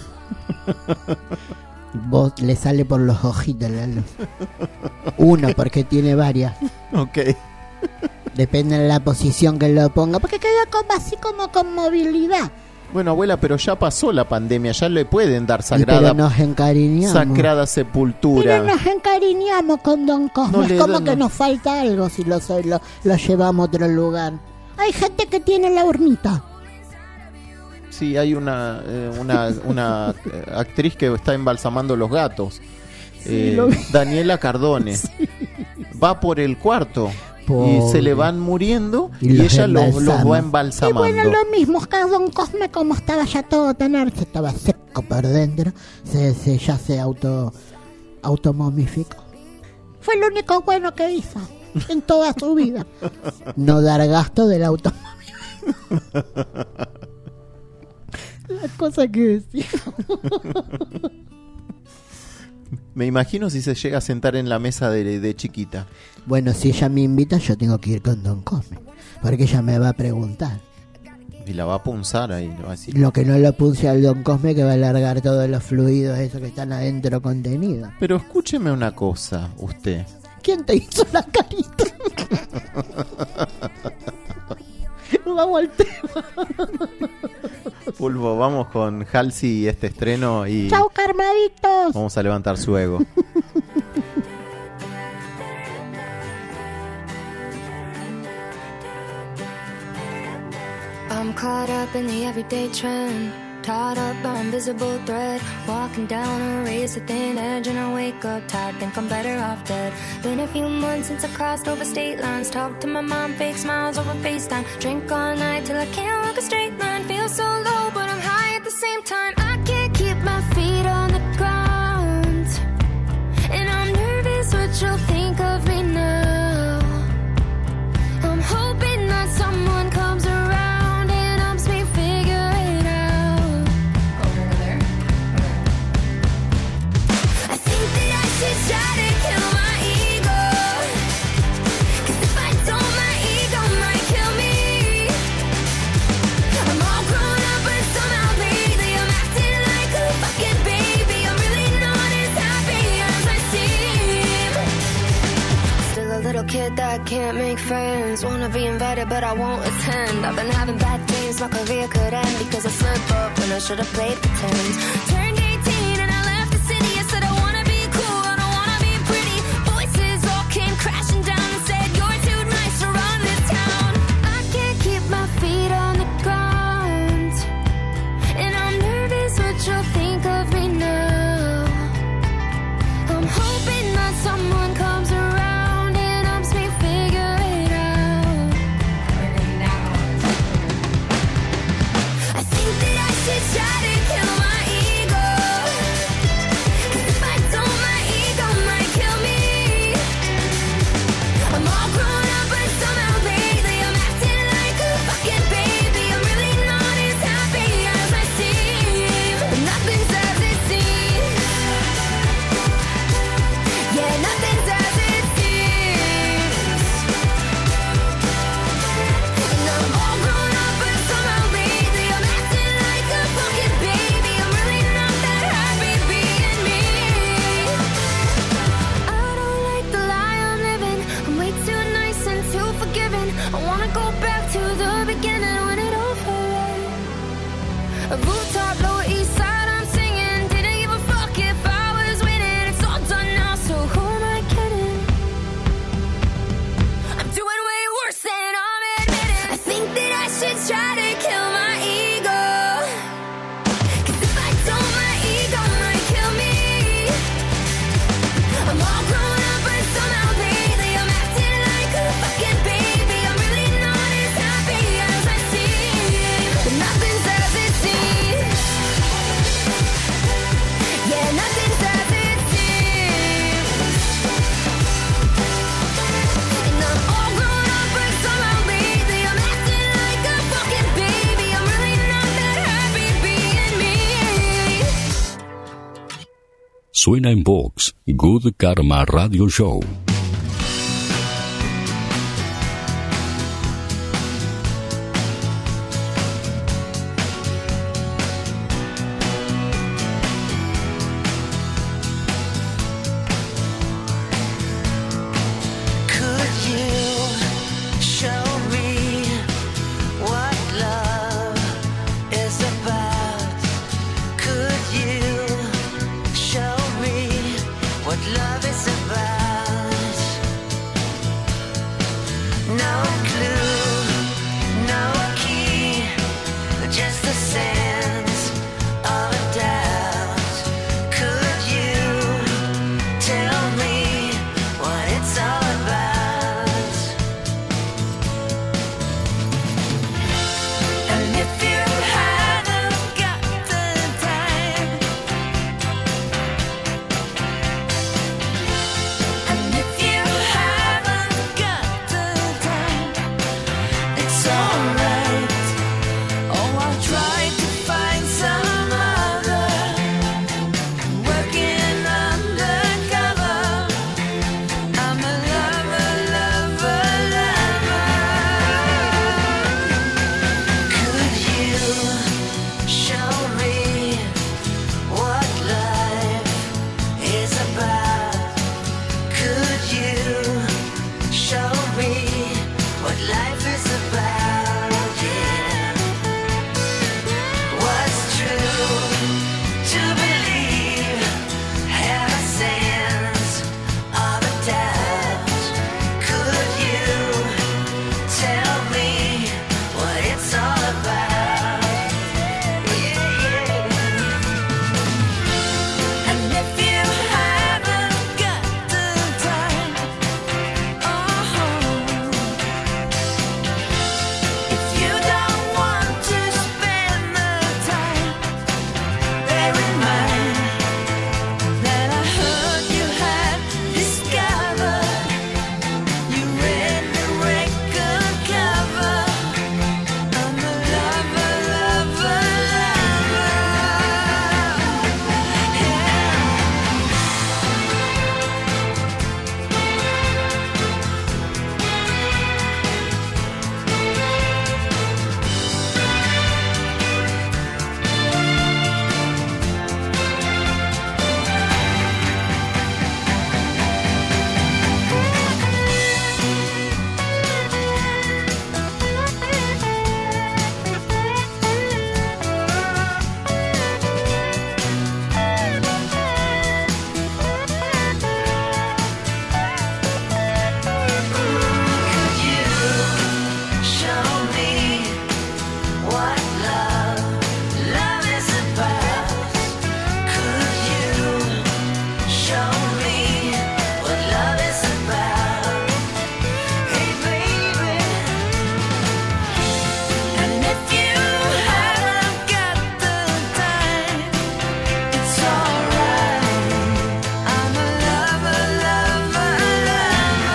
Vos le sale por los ojitos la luz. Uno, porque tiene varias. Ok. Depende de la posición que lo ponga, porque queda como así como con movilidad. Bueno, abuela, pero ya pasó la pandemia, ya le pueden dar Y sagrada, pero nos encariñamos. sagrada sepultura. Pero nos encariñamos con Don Cosme. No es le como dan- que nos falta algo si lo, lo, lo llevamos a otro lugar. Hay gente que tiene la urnita. Sí, hay una eh, una, una eh, actriz que está embalsamando los gatos. Eh, lo vi. Daniela Cardone. Va por el cuarto. Y Pobre. se le van muriendo Y y, los ella los, embalsama. los va Y embalsamando. bueno, lo mismo, que Don Cosme, como estaba ya todo tener, se estaba seco por dentro, se, se ya se auto automomificó. Fue lo único bueno que hizo en toda su vida. No dar gasto del automóvil. La cosa que decía. Me imagino si se llega a sentar en la mesa de, de chiquita. Bueno, si ella me invita, yo tengo que ir con Don Cosme, porque ella me va a preguntar. Y la va a punzar ahí. Le va a decir, Lo que no lo puse al Don Cosme, que va a alargar todos los fluidos esos que están adentro contenidos. pero escúcheme una cosa, usted. ¿Quién te hizo la carita? Vamos al tema. Pulvo, vamos con Halsey y este estreno y Chau, carmaditos. vamos a levantar su ego. I'm caught up in the everyday trend, tied up by invisible thread, walking down a razor thin edge, and I wake up tired, think I'm better off dead. Been a few months since I crossed over state lines, talked to my mom, fake smiles over FaceTime, drink all night till I can't walk a straight line, feel so low but I'm high at the same time. I can't keep my feet on the ground, and I'm nervous what you'll think of me now. I'm hoping that someone comes around and helps me figure it out. Over there. I think that I should try to kill my ego, 'cause if I don't, my ego might kill me. I'm all grown up but somehow lately I'm acting like a fucking baby. I'm really not as happy as I seem. Still a little kid that can't make friends. Wanna be invited but I won't attend. I've been having bad dreams, my career could end because I slip up when I should've played pretend. Turned eighteen and I left the city. I said I wanna be cool, I don't wanna be pretty. Voices all came crashing down and said you're too nice to run this town. I can't keep my feet on the ground, and I'm nervous what you'll think of me now. I'm hoping that someone comes around and helps me figure it out. I think that I should try to kill my ego, I wanna go back to the beginning when it all felt right. A rooftop, Lower East Side, I'm singing. Didn't give a fuck if I was winning. It's all done now, so who am I kidding? I'm doing way worse than I'm admitting. I think that I should try to kill my ego. 'Cause if I don't, my ego might kill me. I'm all grown up, but somehow lately I'm acting like a fucking baby. I'm really not as happy as I seem. But nothing's as it seems. Yeah, nothing's as it seems. And I'm all grown up, but somehow lately I'm acting like a fucking baby. I'm really not that happy being me. Suena en Vox, Good Karma Radio Show. Could you show me what love is about? Could you show me what love is about? No clue, no key, just the sense of a doubt. Could you tell me what it's all about? And if you hadn't got the time, and if you haven't got the time, it's alright. Oh, I'll try to find some other working undercover. I'm a lover, lover, lover. Could you show me what life is about? Could you show me what life is about? Yeah. What's true to believe? Have a sense of a doubt. Could you tell me what it's all about? Yeah, yeah. And if you haven't got the time, oh, if you don't want to spend the time, bear in mind that I heard you had discovered. You read the record cover. I'm a lover, lover, lover. Could you show me what love, love is about? Could you show me what love is about? Hey baby, and if you haven't got the time, it's alright. I'm a lover, lover, lover.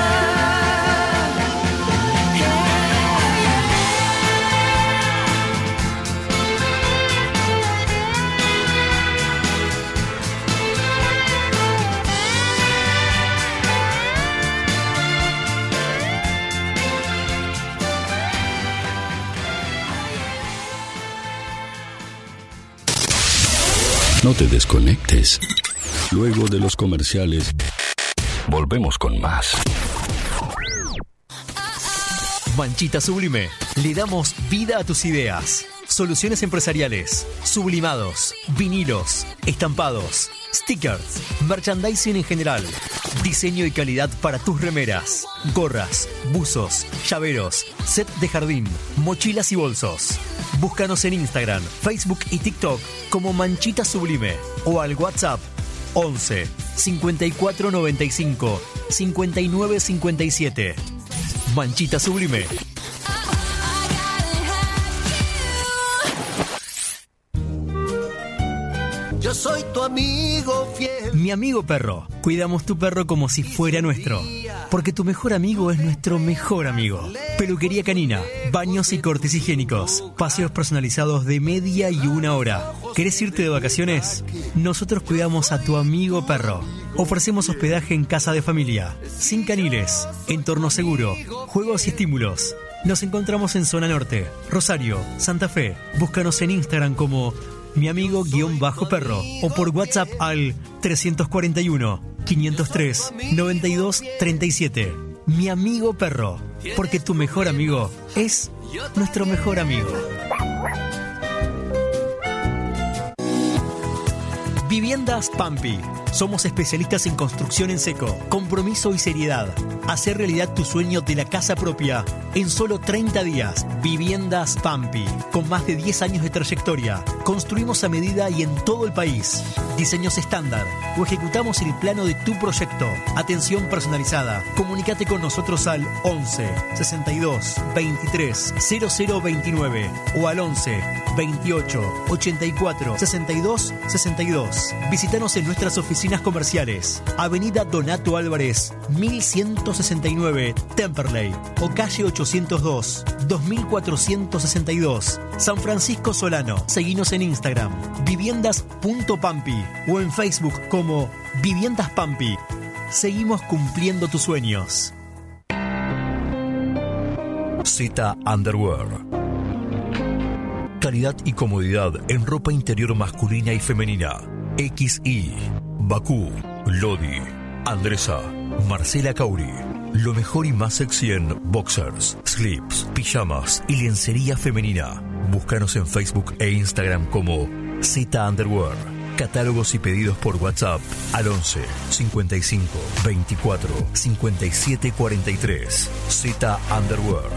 No te desconectes. Luego de los comerciales, volvemos con más. Manchita Sublime. Le damos vida a tus ideas. Soluciones empresariales, sublimados, vinilos, estampados, stickers, merchandising en general, diseño y calidad para tus remeras, gorras, buzos, llaveros, set de jardín, mochilas y bolsos. Búscanos en Instagram, Facebook y TikTok como Manchita Sublime o al WhatsApp once cincuenta y cuatro noventa y cinco cincuenta y nueve cincuenta y siete. Manchita Sublime. Yo soy tu amigo fiel. Mi amigo perro. Cuidamos tu perro como si fuera nuestro. Porque tu mejor amigo es nuestro mejor amigo. Peluquería canina, baños y cortes higiénicos, paseos personalizados de media y una hora. ¿Querés irte de vacaciones? Nosotros cuidamos a tu amigo perro. Ofrecemos hospedaje en casa de familia, sin caniles, entorno seguro, juegos y estímulos. Nos encontramos en Zona Norte, Rosario, Santa Fe. Búscanos en Instagram como mi amigo guión bajo perro o por WhatsApp al trescientos cuarenta y uno, quinientos tres, noventa y dos, treinta y siete. Mi amigo perro, porque tu mejor amigo es nuestro mejor amigo. Viviendas Pampi. Somos especialistas en construcción en seco, compromiso y seriedad. Hacer realidad tu sueño de la casa propia en solo treinta días. Viviendas Pampi. Con más de diez años de trayectoria. Construimos a medida y en todo el país. Diseños estándar o ejecutamos el plano de tu proyecto. Atención personalizada. Comunícate con nosotros al once sesenta y dos veintitrés cero cero veintinueve o al once veintiocho ochenta y cuatro sesenta y dos sesenta y dos. Visítanos en nuestras oficinas comerciales. Avenida Donato Álvarez, mil ciento sesenta y nueve, Temperley, o calle ochocientos dos, dos mil cuatrocientos sesenta y dos, San Francisco Solano. Seguinos en Instagram, viviendas punto pampi, o en Facebook como Viviendas Pampi. Seguimos cumpliendo tus sueños. Z Underwear. Calidad y comodidad en ropa interior masculina y femenina. X I, Bakú, Lodi, Andresa, Marcela Cauri. Lo mejor y más sexy en boxers, slips, pijamas y lencería femenina. Búscanos en Facebook e Instagram como Z Underwear. Catálogos y pedidos por WhatsApp al once cincuenta y cinco veinticuatro cincuenta y siete cuarenta y tres. Z Underwear.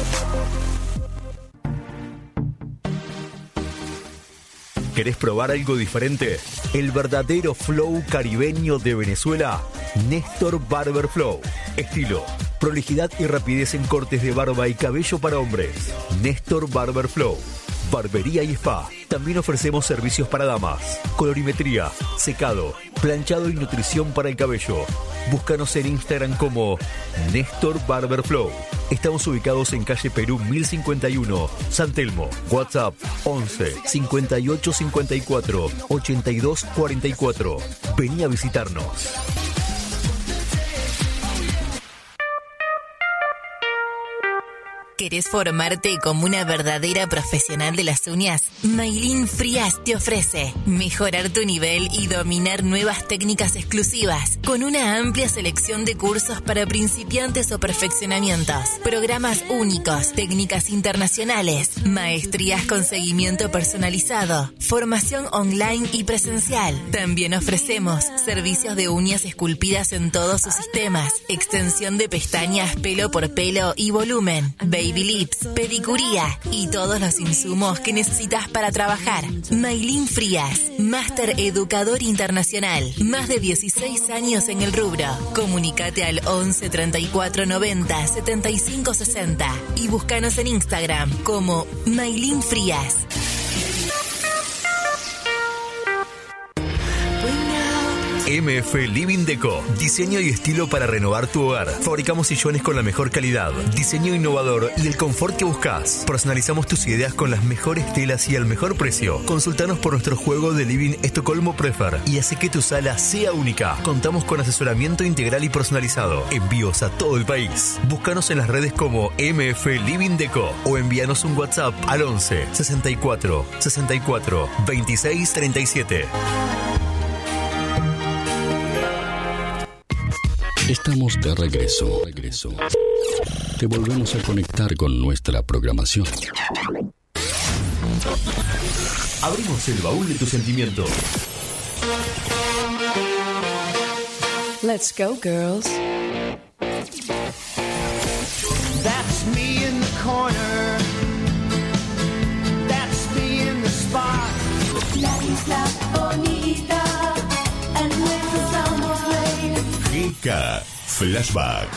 ¿Querés probar algo diferente? El verdadero flow caribeño de Venezuela, Néstor Barber Flow. Estilo, prolijidad y rapidez en cortes de barba y cabello para hombres. Néstor Barber Flow. Barbería y spa. También ofrecemos servicios para damas, colorimetría, secado, planchado y nutrición para el cabello. Búscanos en Instagram como Néstor Barber Flow. Estamos ubicados en calle Perú mil cincuenta y uno, San Telmo. WhatsApp once cincuenta y ocho cincuenta y cuatro ochenta y dos cuarenta y cuatro. Vení a visitarnos. ¿Querés formarte como una verdadera profesional de las uñas? Maylin Frías te ofrece mejorar tu nivel y dominar nuevas técnicas exclusivas con una amplia selección de cursos para principiantes o perfeccionamientos, programas únicos, técnicas internacionales, maestrías con seguimiento personalizado, formación online y presencial. También ofrecemos servicios de uñas esculpidas en todos sus sistemas, extensión de pestañas pelo por pelo y volumen, baby lips, pedicuría y todos los insumos que necesitas para trabajar. Maylin Frías, Máster Educador Internacional, más de dieciséis años en el rubro. Comunicate al once treinta y cuatro noventa setenta y cinco sesenta y búscanos en Instagram como Maylin Frías. M F Living Deco. Diseño y estilo para renovar tu hogar. Fabricamos sillones con la mejor calidad, diseño innovador y el confort que buscas. Personalizamos tus ideas con las mejores telas y al mejor precio. Consultanos por nuestro juego de Living Estocolmo Prefer y hace que tu sala sea única. Contamos con asesoramiento integral y personalizado. Envíos a todo el país. Búscanos en las redes como M F Living Deco o envíanos un WhatsApp al once sesenta y cuatro sesenta y cuatro veintiséis treinta y siete. Estamos de regreso. regreso. Te volvemos a conectar con nuestra programación. Abrimos el baúl de tus sentimientos. Let's go, girls. That's me in the corner. That's me in the spot. La isla bonita, and with the sound of rain. G K Flashback.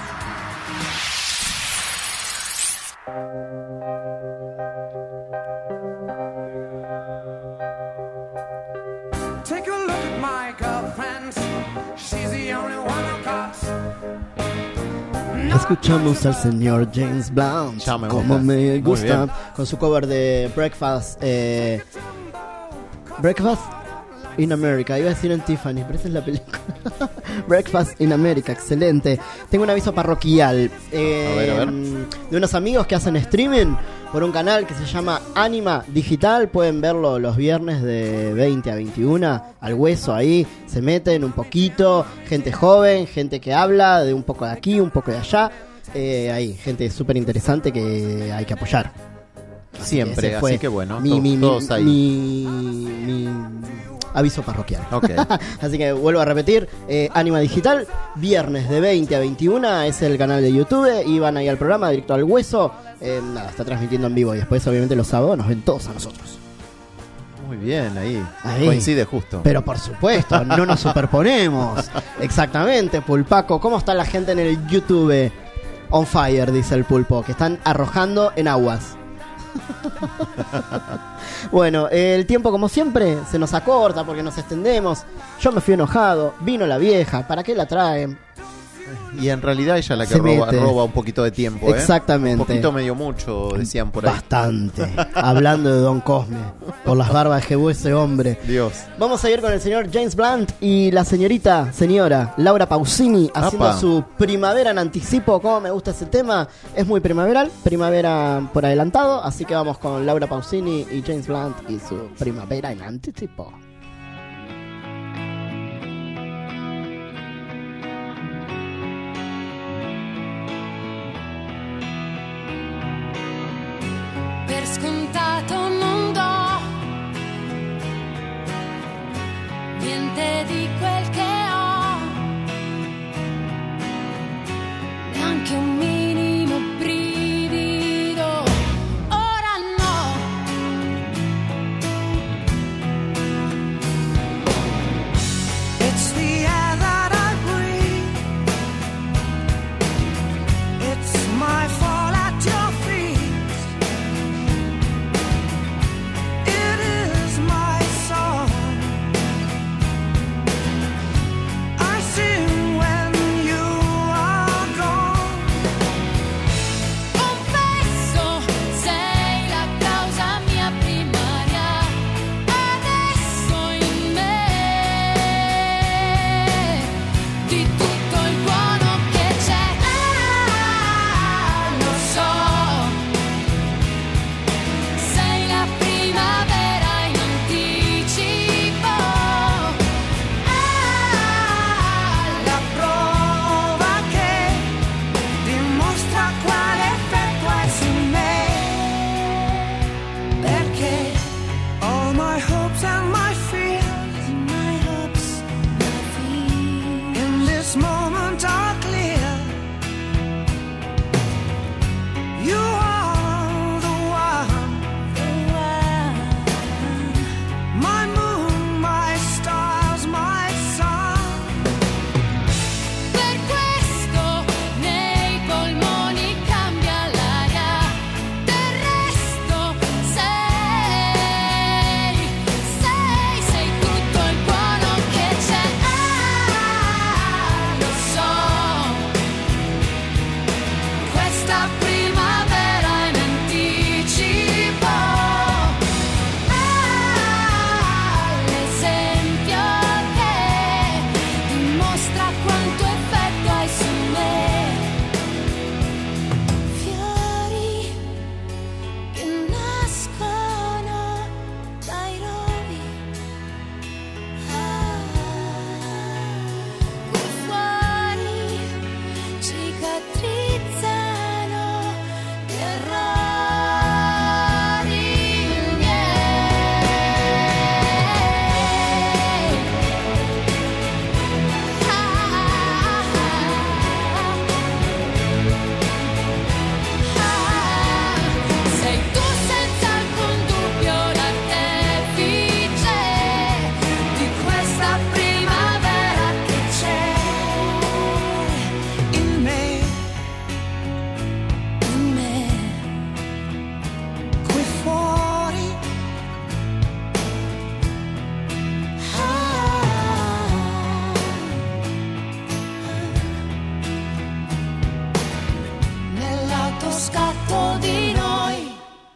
Take a look at my girlfriend. She's the only one I've got. Escuchamos al señor James Blunt, Ya me como gusta. me Muy gusta, bien. con su cover de Breakfast eh, Breakfast in America, iba a decir en Tiffany, pero esa es la película. Breakfast in America, excelente. Tengo un aviso parroquial eh, A ver, a ver. de unos amigos que hacen streaming por un canal que se llama Anima Digital. Pueden verlo los viernes de veinte a veintiuno, al hueso ahí, se meten un poquito, gente joven, gente que habla de un poco de aquí, un poco de allá, eh, ahí, gente súper interesante que hay que apoyar. Siempre, ese fue así que bueno, mi, to- mi, mi, todos ahí. mi, mi aviso parroquial. Ok. Así que vuelvo a repetir, eh, Anima Digital, viernes de veinte a veintiuno es el canal de YouTube, y van ahí al programa directo al hueso. Eh, nada, está transmitiendo en vivo, y después obviamente los sábados nos ven todos a nosotros. Muy bien, ahí. Ahí. Coincide justo. Pero por supuesto, no nos superponemos. Exactamente, Pulpaco. ¿Cómo está la gente en el YouTube? On fire, dice el Pulpo, que están arrojando en aguas. Bueno, el tiempo como siempre se nos acorta porque nos extendemos. Yo me fui enojado, vino la vieja, ¿para qué la traen? Y en realidad ella es la que Se roba, mete. roba un poquito de tiempo, ¿eh? Exactamente. Un poquito medio mucho, decían por ahí. Bastante. Hablando de Don Cosme, por las barbas que hubo ese hombre. Dios. Vamos a ir con el señor James Blunt y la señorita, señora Laura Pausini, haciendo Apa. su primavera en anticipo. Cómo me gusta ese tema. Es muy primaveral, primavera por adelantado. Así que vamos con Laura Pausini y James Blunt y su primavera en anticipo. Per scontato non do niente di quel che ho, neanche un minimo brivido. Ora no. It's the air that I breathe. It's my fall at your feet. It is my song. I sing when you are gone.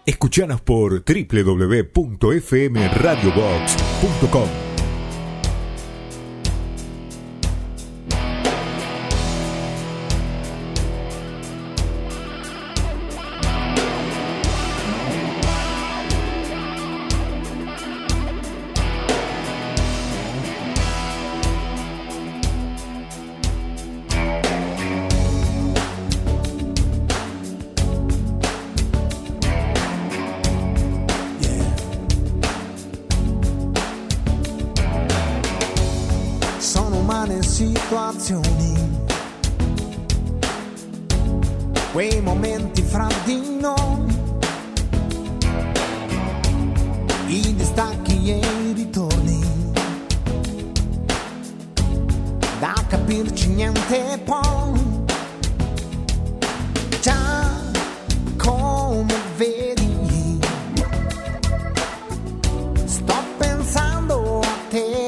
Escuchanos por doble u doble u doble u punto f m radio box punto com. Sono umane situazioni, quei momenti fra di noi, i distacchi e i ritorni, da capirci niente poi, già come vedi, sto pensando a te.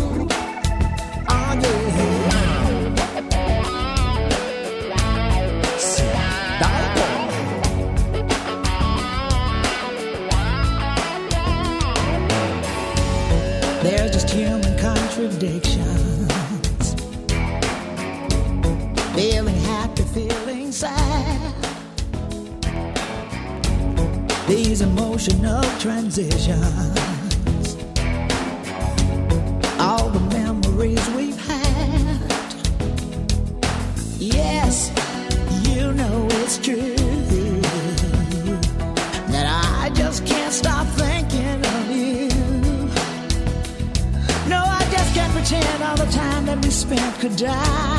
There's just human contradictions. Feeling happy, feeling sad. These emotional transitions. All the memories we've had. Yes, you know it's true that I just can't stop thinking of you. No, I just can't pretend all the time that we spent could die.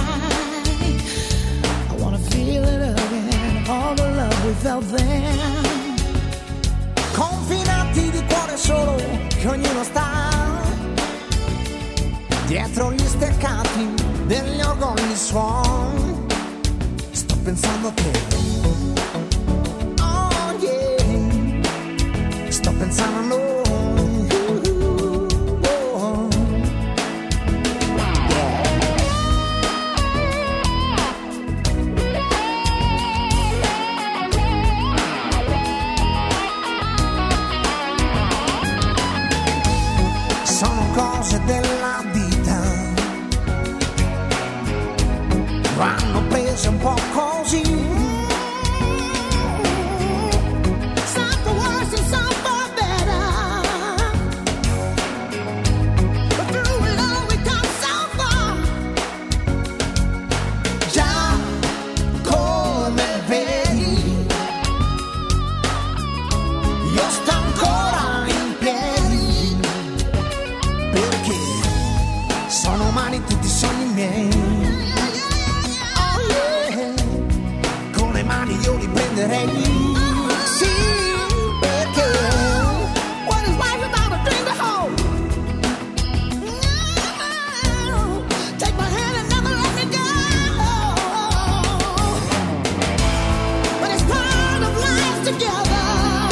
I wanna feel it again, all the love we felt then. Confinati di cuore solo, che ognuno sta dietro gli steccati degli orgogli suoni. Sto pensando a te. Oh yeah, sto pensando a noi. Cose della vita vanno prese un po' così. Some for worse and some for better. But through it all we come so far. Già come vedi, io sto ancora in piedi, perché sono umani tutti i sogni miei. Oh yeah, con le mani io li prenderei. Sì, perché What is life without a dream to hold? Take my hand and never let me go. But it's part of life together.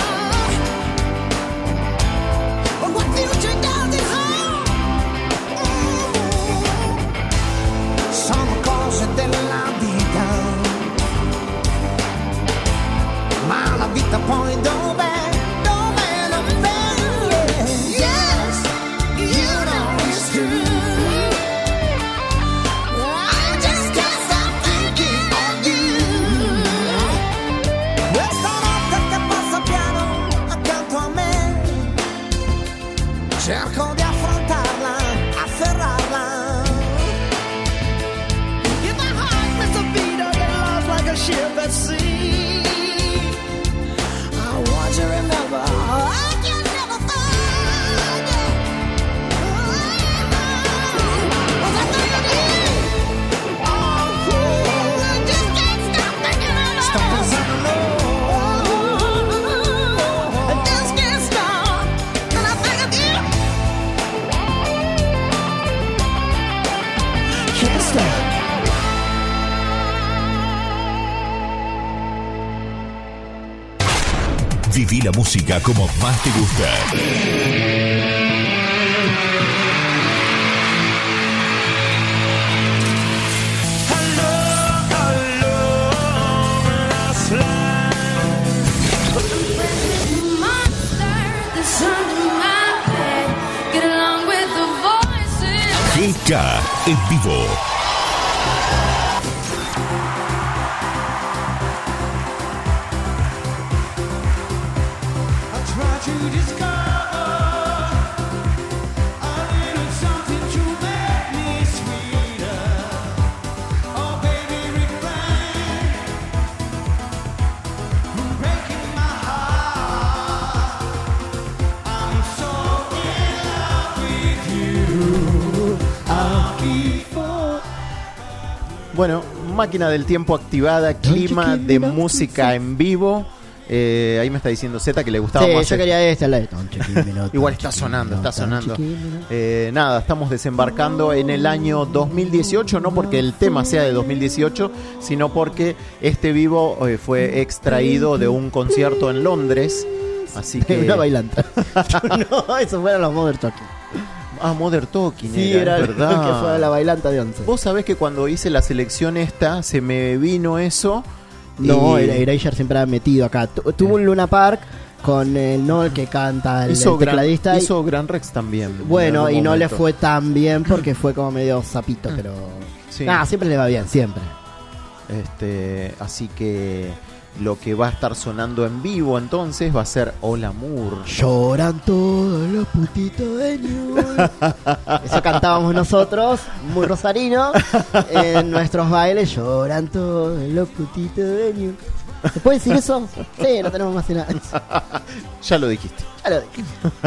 But what future does it hold? sono cose della vita, ma la vita poi dov'è? Dov'è? Dov'è? Yes, you know it's true. I just can't stop thinking of you. Questa notte che passa piano accanto a me, cerco di affrontarla, afferrarla. If my heart missed a beat, I get lost like a ship at sea. I want you to remember, I can never forget. Was I thinking of you? Oh, I just can't stop thinking of you. Sto pensando a I just can't stop, and I think of you. Can't stop. Viví la música como más te gusta. Ska en vivo. Bueno, máquina del tiempo activada, clima de música en vivo. Eh, ahí me está diciendo Z que le gustaba Sí, más. yo el- quería esta, la de Don Chiquimino, Igual Don está Chiquimino, sonando, está Don sonando. Chiquimino. Eh, nada, estamos desembarcando en el año dos mil dieciocho, no porque el tema sea de dos mil dieciocho, sino porque este vivo eh, fue extraído de un concierto en Londres. Así que. Una bailanta. No, esos fueron los Mother Talking. Ah, Mother Talking, Sí, era, era es el verdad. que fue a la bailanta de once. Vos sabés que cuando hice la selección esta, se me vino eso. No, y- era Erasure siempre ha metido acá. Tu- Tuvo un Luna Park con el Noel que canta, el, hizo, el Gran, tecladista. y- hizo Gran Rex también. bueno, en y algún no le momento. fue tan bien porque fue como medio sapito, pero... Sí. Ah, siempre le va bien, siempre. Este, así que lo que va a estar sonando en vivo entonces va a ser Hola Moore. Lloran todos los putitos de Ñuble. Eso cantábamos nosotros, muy rosarino, en nuestros bailes. Lloran todos los putitos de Ñuble. ¿Se puede decir eso? Sí, no tenemos más nada. Ya lo dijiste. Ya lo dije.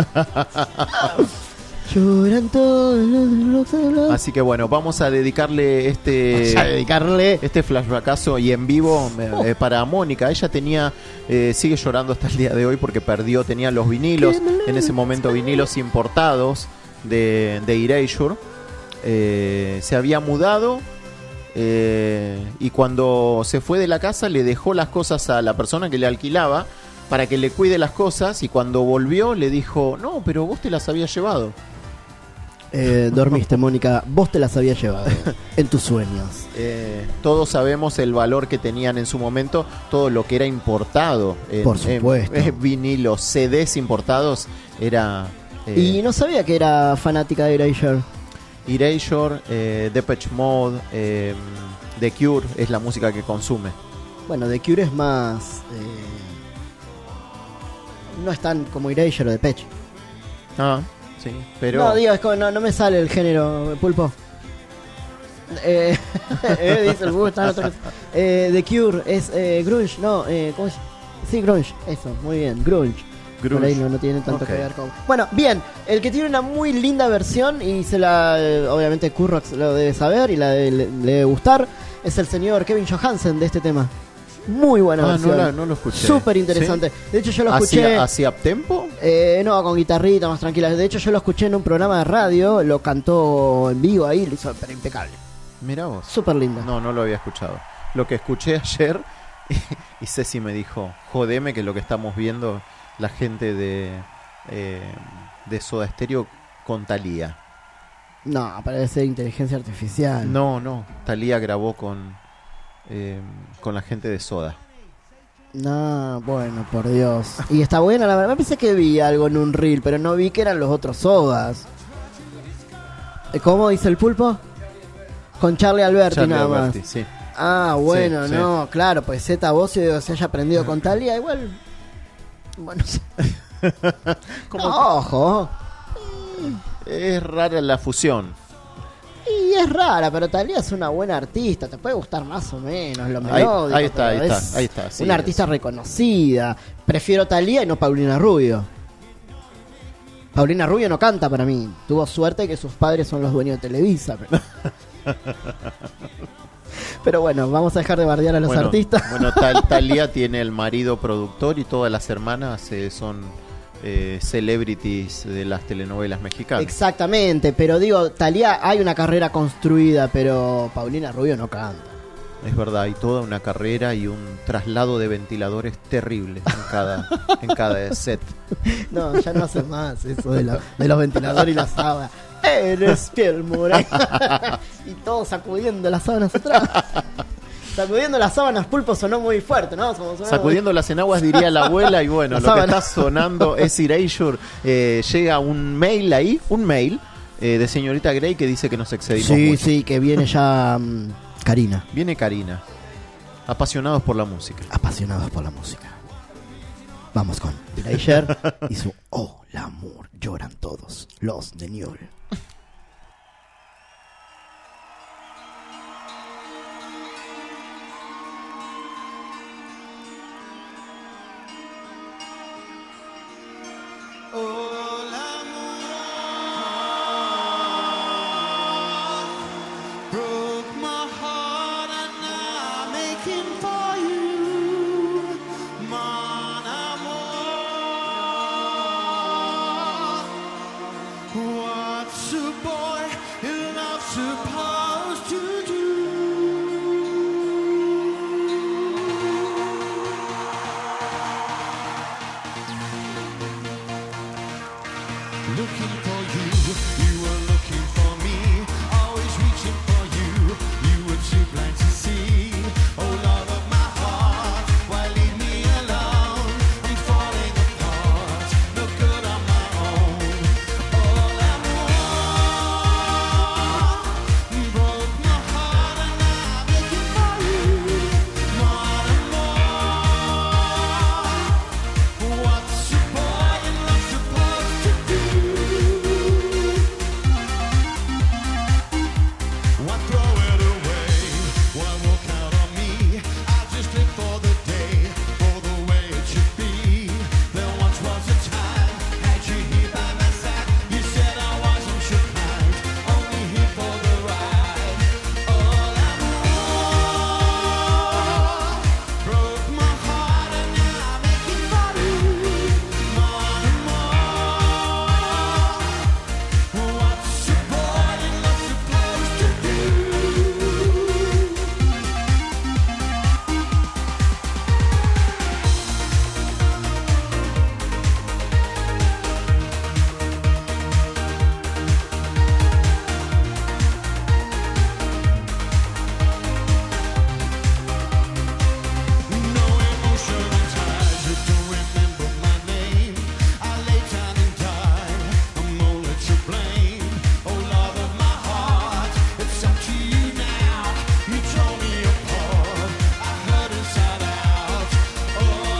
Lloran todos los, los- Así que bueno, vamos a dedicarle este Vamos a dedicarle este flashbackazo y en vivo eh, eh, para Mónica. Ella tenía eh, sigue llorando hasta el día de hoy porque perdió, tenía los vinilos, en ese momento vinilos importados de, de Erasure. Eh, se había mudado eh, y cuando se fue de la casa le dejó las cosas a la persona que le alquilaba para que le cuide las cosas, y cuando volvió le dijo: no, pero vos te las habías llevado. Eh, dormiste, Mónica. Vos te las habías llevado en tus sueños. Eh, todos sabemos el valor que tenían en su momento todo lo que era importado. En, Por supuesto. En, en vinilos, C Ds importados, era eh, Y no sabía que era fanática de Erasure. Erasure, eh, Depeche Mode, eh, The Cure es la música que consume. Bueno, The Cure es más... eh, no es tan como Erasure o Depeche. Ah, sí, pero... No, digo, es como, no, no me sale el género, Pulpo. Eh, eh, dice el Google, está en otra cosa. Eh, The Cure es eh, grunge, no, eh, ¿cómo es? Sí, grunge, eso, muy bien, grunge. Grunge. Por ahí no, no tiene tanto Ok. que ver con... Bueno, bien, el que tiene una muy linda versión y se la, eh, obviamente Kurrox lo debe saber y la de- le, le debe gustar, es el señor Kevin Johansen de este tema. Muy buena Ah, no, versión. la- no lo escuché. Súper interesante. ¿Sí? De hecho yo lo escuché... ¿Hacía, hacía uptempo? Eh, no, con guitarrita más tranquila. De hecho, yo lo escuché en un programa de radio, lo cantó en vivo ahí, lo hizo pero impecable. Mirá vos. Súper linda. No, no lo había escuchado. Lo que escuché ayer, y Ceci me dijo: jodeme que lo que estamos viendo la gente de, eh, de Soda Stereo con Thalía. No, parece inteligencia artificial. No, no. Thalía grabó con, eh, con la gente de Soda. No, bueno, por Dios. Y está buena, la verdad. Me pensé que vi algo en un reel, pero no vi que eran los otros sodas. Eh, ¿Cómo dice el Pulpo? Con Charlie Alberti Charlie nada Alberti, más. sí. Ah, bueno, Sí, no, claro, pues Z Bocio se haya aprendido con Thalía, igual. Bueno, sí. No, ojo. Es rara la fusión. Y es rara, pero Thalía es una buena artista, te puede gustar más o menos lo Ahí- melódico. ahí está, pero ahí es está, ahí está, sí, una es. artista reconocida. Prefiero Thalía y no Paulina Rubio. Paulina Rubio no canta para mí. Tuvo suerte que sus padres son los dueños de Televisa. Pero, pero bueno, vamos a dejar de bardear a los bueno, artistas. Bueno, Tal- Thalía tiene el marido productor y todas las hermanas eh, son eh, celebrities de las telenovelas mexicanas. Exactamente, pero digo, Thalía hay una carrera construida, pero Paulina Rubio no canta. Es verdad, hay toda una carrera y un traslado de ventiladores terrible en cada, en cada set. No, ya no hace más eso de, la- de los ventiladores y la sábana. Eres piel morena. Y todos sacudiendo las sábanas atrás. Sacudiendo las sábanas, Pulpo sonó muy fuerte, ¿no? Como sonó Sacudiendo las enaguas diría la abuela, y bueno, La lo que sábana. está sonando es Erasure. Eh, llega un mail ahí, un mail eh, de Señorita Grey que dice que nos excedimos Sí, mucho. sí, que viene ya um, Karina. Viene Karina. Apasionados por la música. Apasionados por la música. Vamos con Erasure y su Oh, l'amour. Lloran todos los de Newell. Broke my heart and I'm aching for you, mon amour. What's a boy in love supposed to do? Looking for you, you were looking for me, always reaching for you, you were too blind to see. Oh Lord of my heart, why leave me alone? I'm falling apart, no good on my own. All l'amour broke my heart and I'm looking for you, mon amour. What's a boy in love supposed to do? Why throw it away? Why walk out on me? I'll just live for the day, for the way it should be. There once was a time, had you here by my side. You said I wasn't so kind, only here for the ride. All l'amour broke my heart and now I'm aching for you, mon amour. What's a boy in love supposed to do? No emotional ties, you don't remember my name. I lay down and die, I'm only to blame. Oh Lord of my heart, it's up to you now. You tore me apart, I hurt inside out. Oh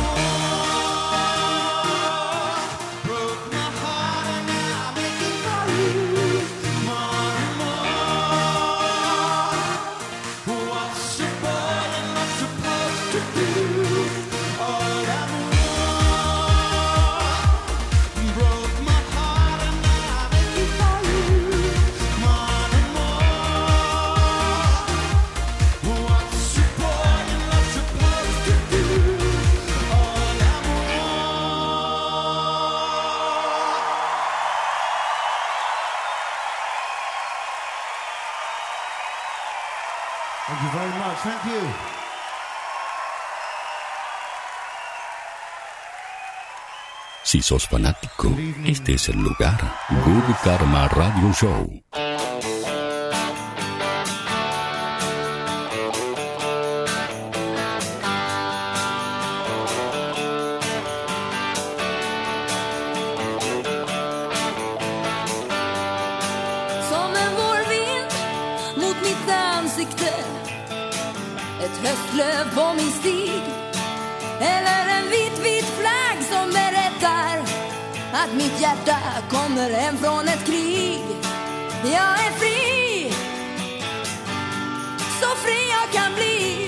l'amour broke my heart and now I'm aching for you, mon amour. What's a boy in love supposed to do? Oh l'amour broke my heart and now I'm aching for you, mon amour. What's a boy in love supposed to do? Oh Thank you very much. Thank you. Si sos fanático, este es el lugar. Good Karma Radio Show. Som en vårvind mot mitt ansikte, ett höstlöv på min stig, eller en vit, vit flagg som berättar att mitt hjärta kommer hem från ett krig. Jag är fri, så fri jag kan bli.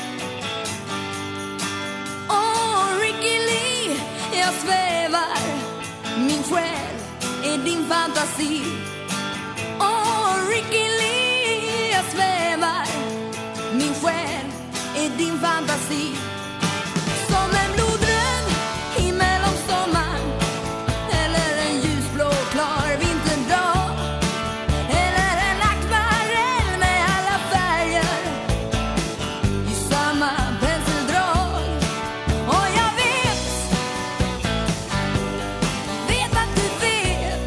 Åh, Ricky Lee, jag svävar, min själ är din fantasi. Åh, Ricky Lee, jag svävar, min själ är din fantasi. Som en blodröd himmel om sommaren, eller en ljusblå klar vinterdag, eller en akvarell med alla färger i samma penseldrag. Och jag vet, vet att du vet.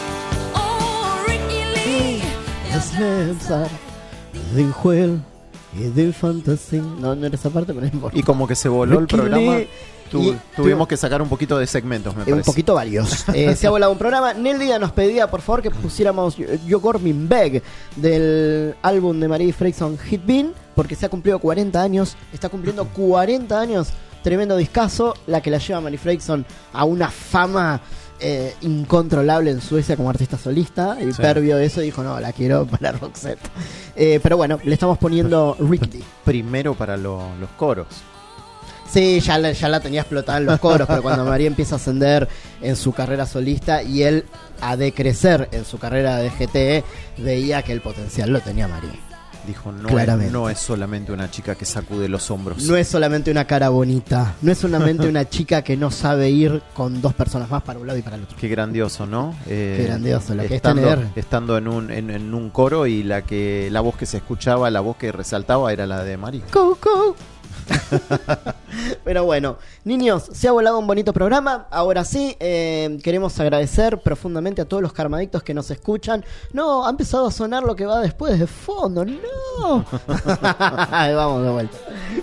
Åh, Ricky Lee, Jag svävar, din själ Hidden Fantasy. No, no era esa parte, pero no importa. Y como que se voló el Ricky programa, Lee. tu- Y- tuvimos que sacar un poquito de segmentos, me Eh, parece. un poquito varios. Eh, se ha volado un programa. Nel Díaz nos pedía, por favor, que pusiéramos Yo Gormin Beg del álbum de Marie Fredriksson Hit Bean, porque se ha cumplido cuarenta años. Está cumpliendo cuarenta años. Tremendo discazo. La que la lleva Marie Fredriksson a una fama eh, incontrolable en Suecia como artista solista. Y Sí. Per vio eso y dijo: no, la quiero para Roxette. Eh, pero bueno, le estamos poniendo Ricky. Primero para lo- los coros. Sí, ya la, ya la tenía explotada en los coros, pero cuando María empieza a ascender en su carrera solista y él a decrecer en su carrera de G T E, veía que el potencial lo tenía María. Dijo, no Claramente. es, no es solamente una chica que sacude los hombros. No es solamente una cara bonita, no es solamente una chica que no sabe ir con dos personas más para un lado y para el otro. Qué grandioso, ¿no? Eh, Qué grandioso, lo que es estando, tener. estando en un en, en un coro y la que la voz que se escuchaba, la voz que resaltaba era la de María. Go, go. Pero bueno, niños, se ha volado un bonito programa. Ahora sí, eh, queremos agradecer profundamente a todos los karmadictos que nos escuchan. No, ha empezado a sonar lo que va después de fondo. No. Vamos de vuelta.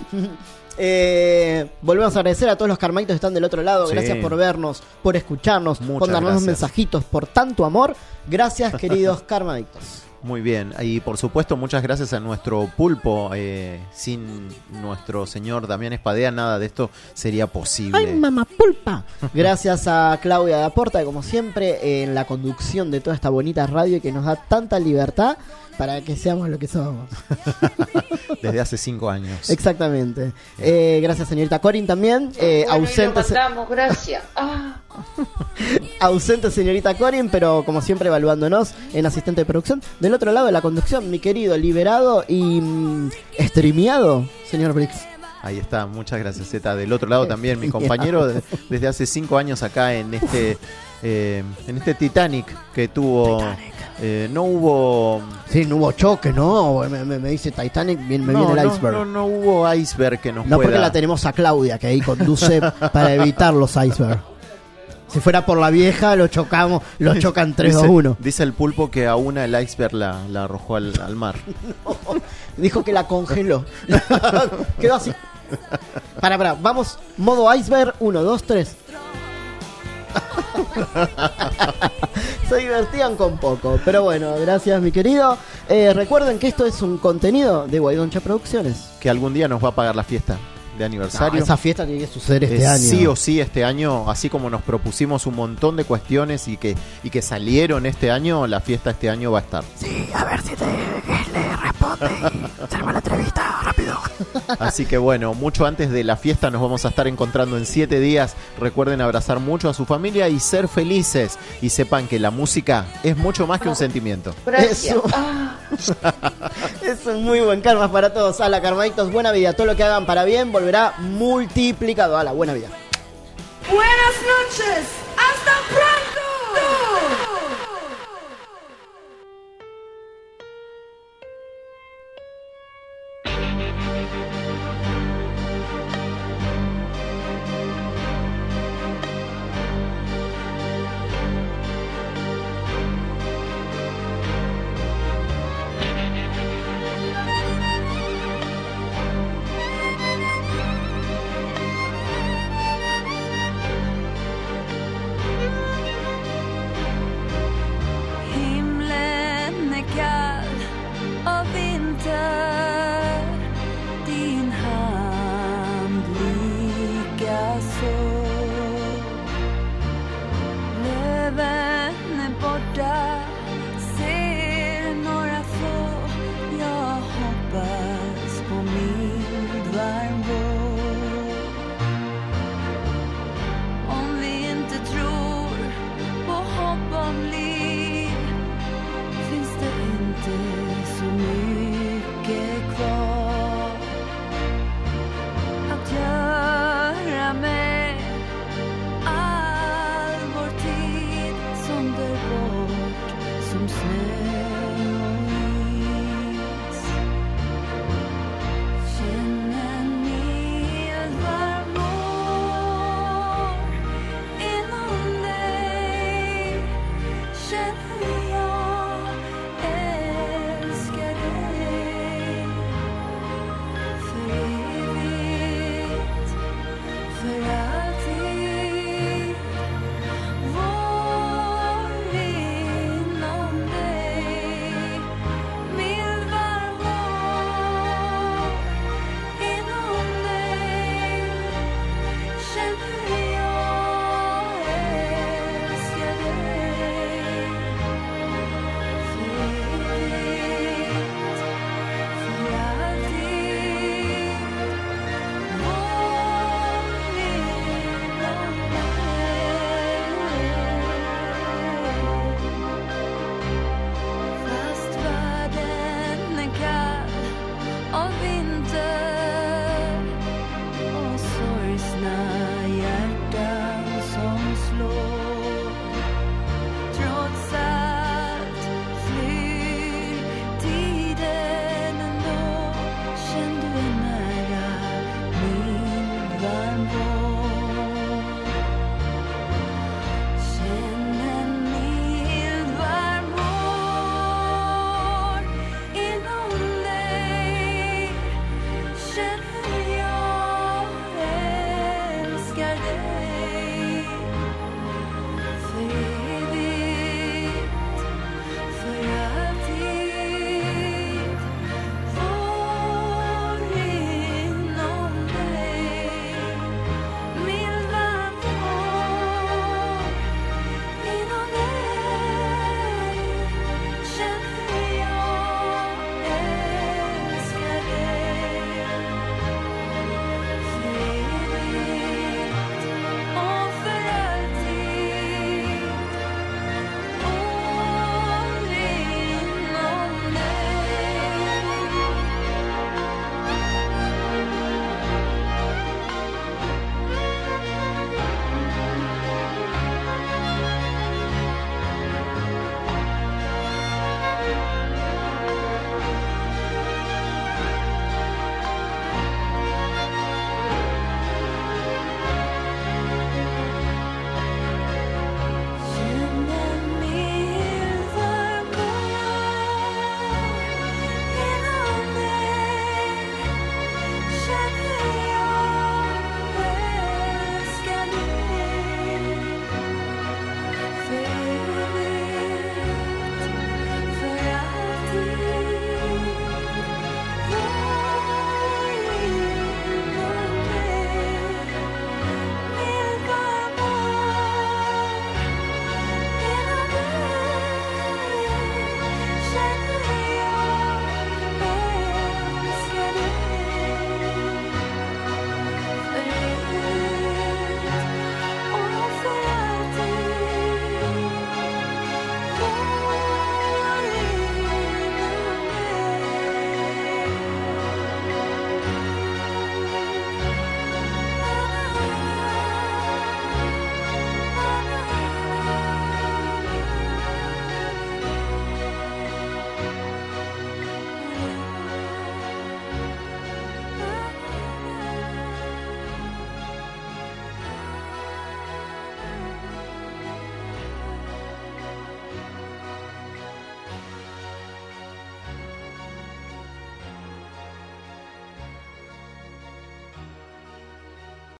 Eh, volvemos a agradecer a todos los karmaitos que están del otro lado. Sí. Gracias por vernos, por escucharnos, Muchas por darnos gracias. mensajitos, por tanto amor. Gracias, queridos karmaitos. Muy bien, y por supuesto muchas gracias a nuestro pulpo. Eh, sin nuestro señor Damián Espadea nada de esto sería posible. ¡Ay, mamá pulpa! Gracias a Claudia de Aporta, que como siempre en la conducción de toda esta bonita radio y que nos da tanta libertad para que seamos lo que somos. Desde hace cinco años. Exactamente. Eh, gracias, señorita Corin, también. Eh, Bueno, y ausente, lo mandamos, gracias. Ah. ausente, señorita Corin, pero como siempre evaluándonos en asistente de producción. Del otro lado de la conducción, mi querido liberado y mm, streameado, señor Briggs. Ahí está, muchas gracias, Zeta. Del otro lado también, mi compañero de- desde hace cinco años acá en este eh, en este Titanic que tuvo. Eh, no hubo. Sí, no hubo choque, ¿no? Me, me- me dice Titanic, bien, me no, viene el no, iceberg. No, no hubo iceberg que nos No, pueda. porque la tenemos a Claudia, que ahí conduce para evitar los icebergs. Si fuera por la vieja, lo chocamos, lo chocan tres, Dice- dos, uno. Dice el pulpo que a una el iceberg la, la arrojó al, al mar. Dijo que la congeló. Quedó así. Para, para, vamos, modo iceberg, uno, dos, tres. Se divertían con poco. Pero bueno, gracias, mi querido. Eh, recuerden que esto es un contenido de Guaidoncha Producciones. Que algún día nos va a pagar la fiesta de aniversario. No, esa fiesta tiene que suceder este Eh, año. Sí o sí este año, así como nos propusimos un montón de cuestiones y que, y que salieron este año, la fiesta este año va a estar. Sí, a ver si te le responde y se arma la entrevista rápido. Así que bueno, mucho antes de la fiesta nos vamos a estar encontrando en siete días. Recuerden abrazar mucho a su familia y ser felices. Y sepan que la música es mucho más que un sentimiento. Gracias. Eso. Ah. Es un muy buen karma para todos. A la karmaitos, buena vida. Todo lo que hagan para bien volverá multiplicado. A la buena vida. Buenas noches.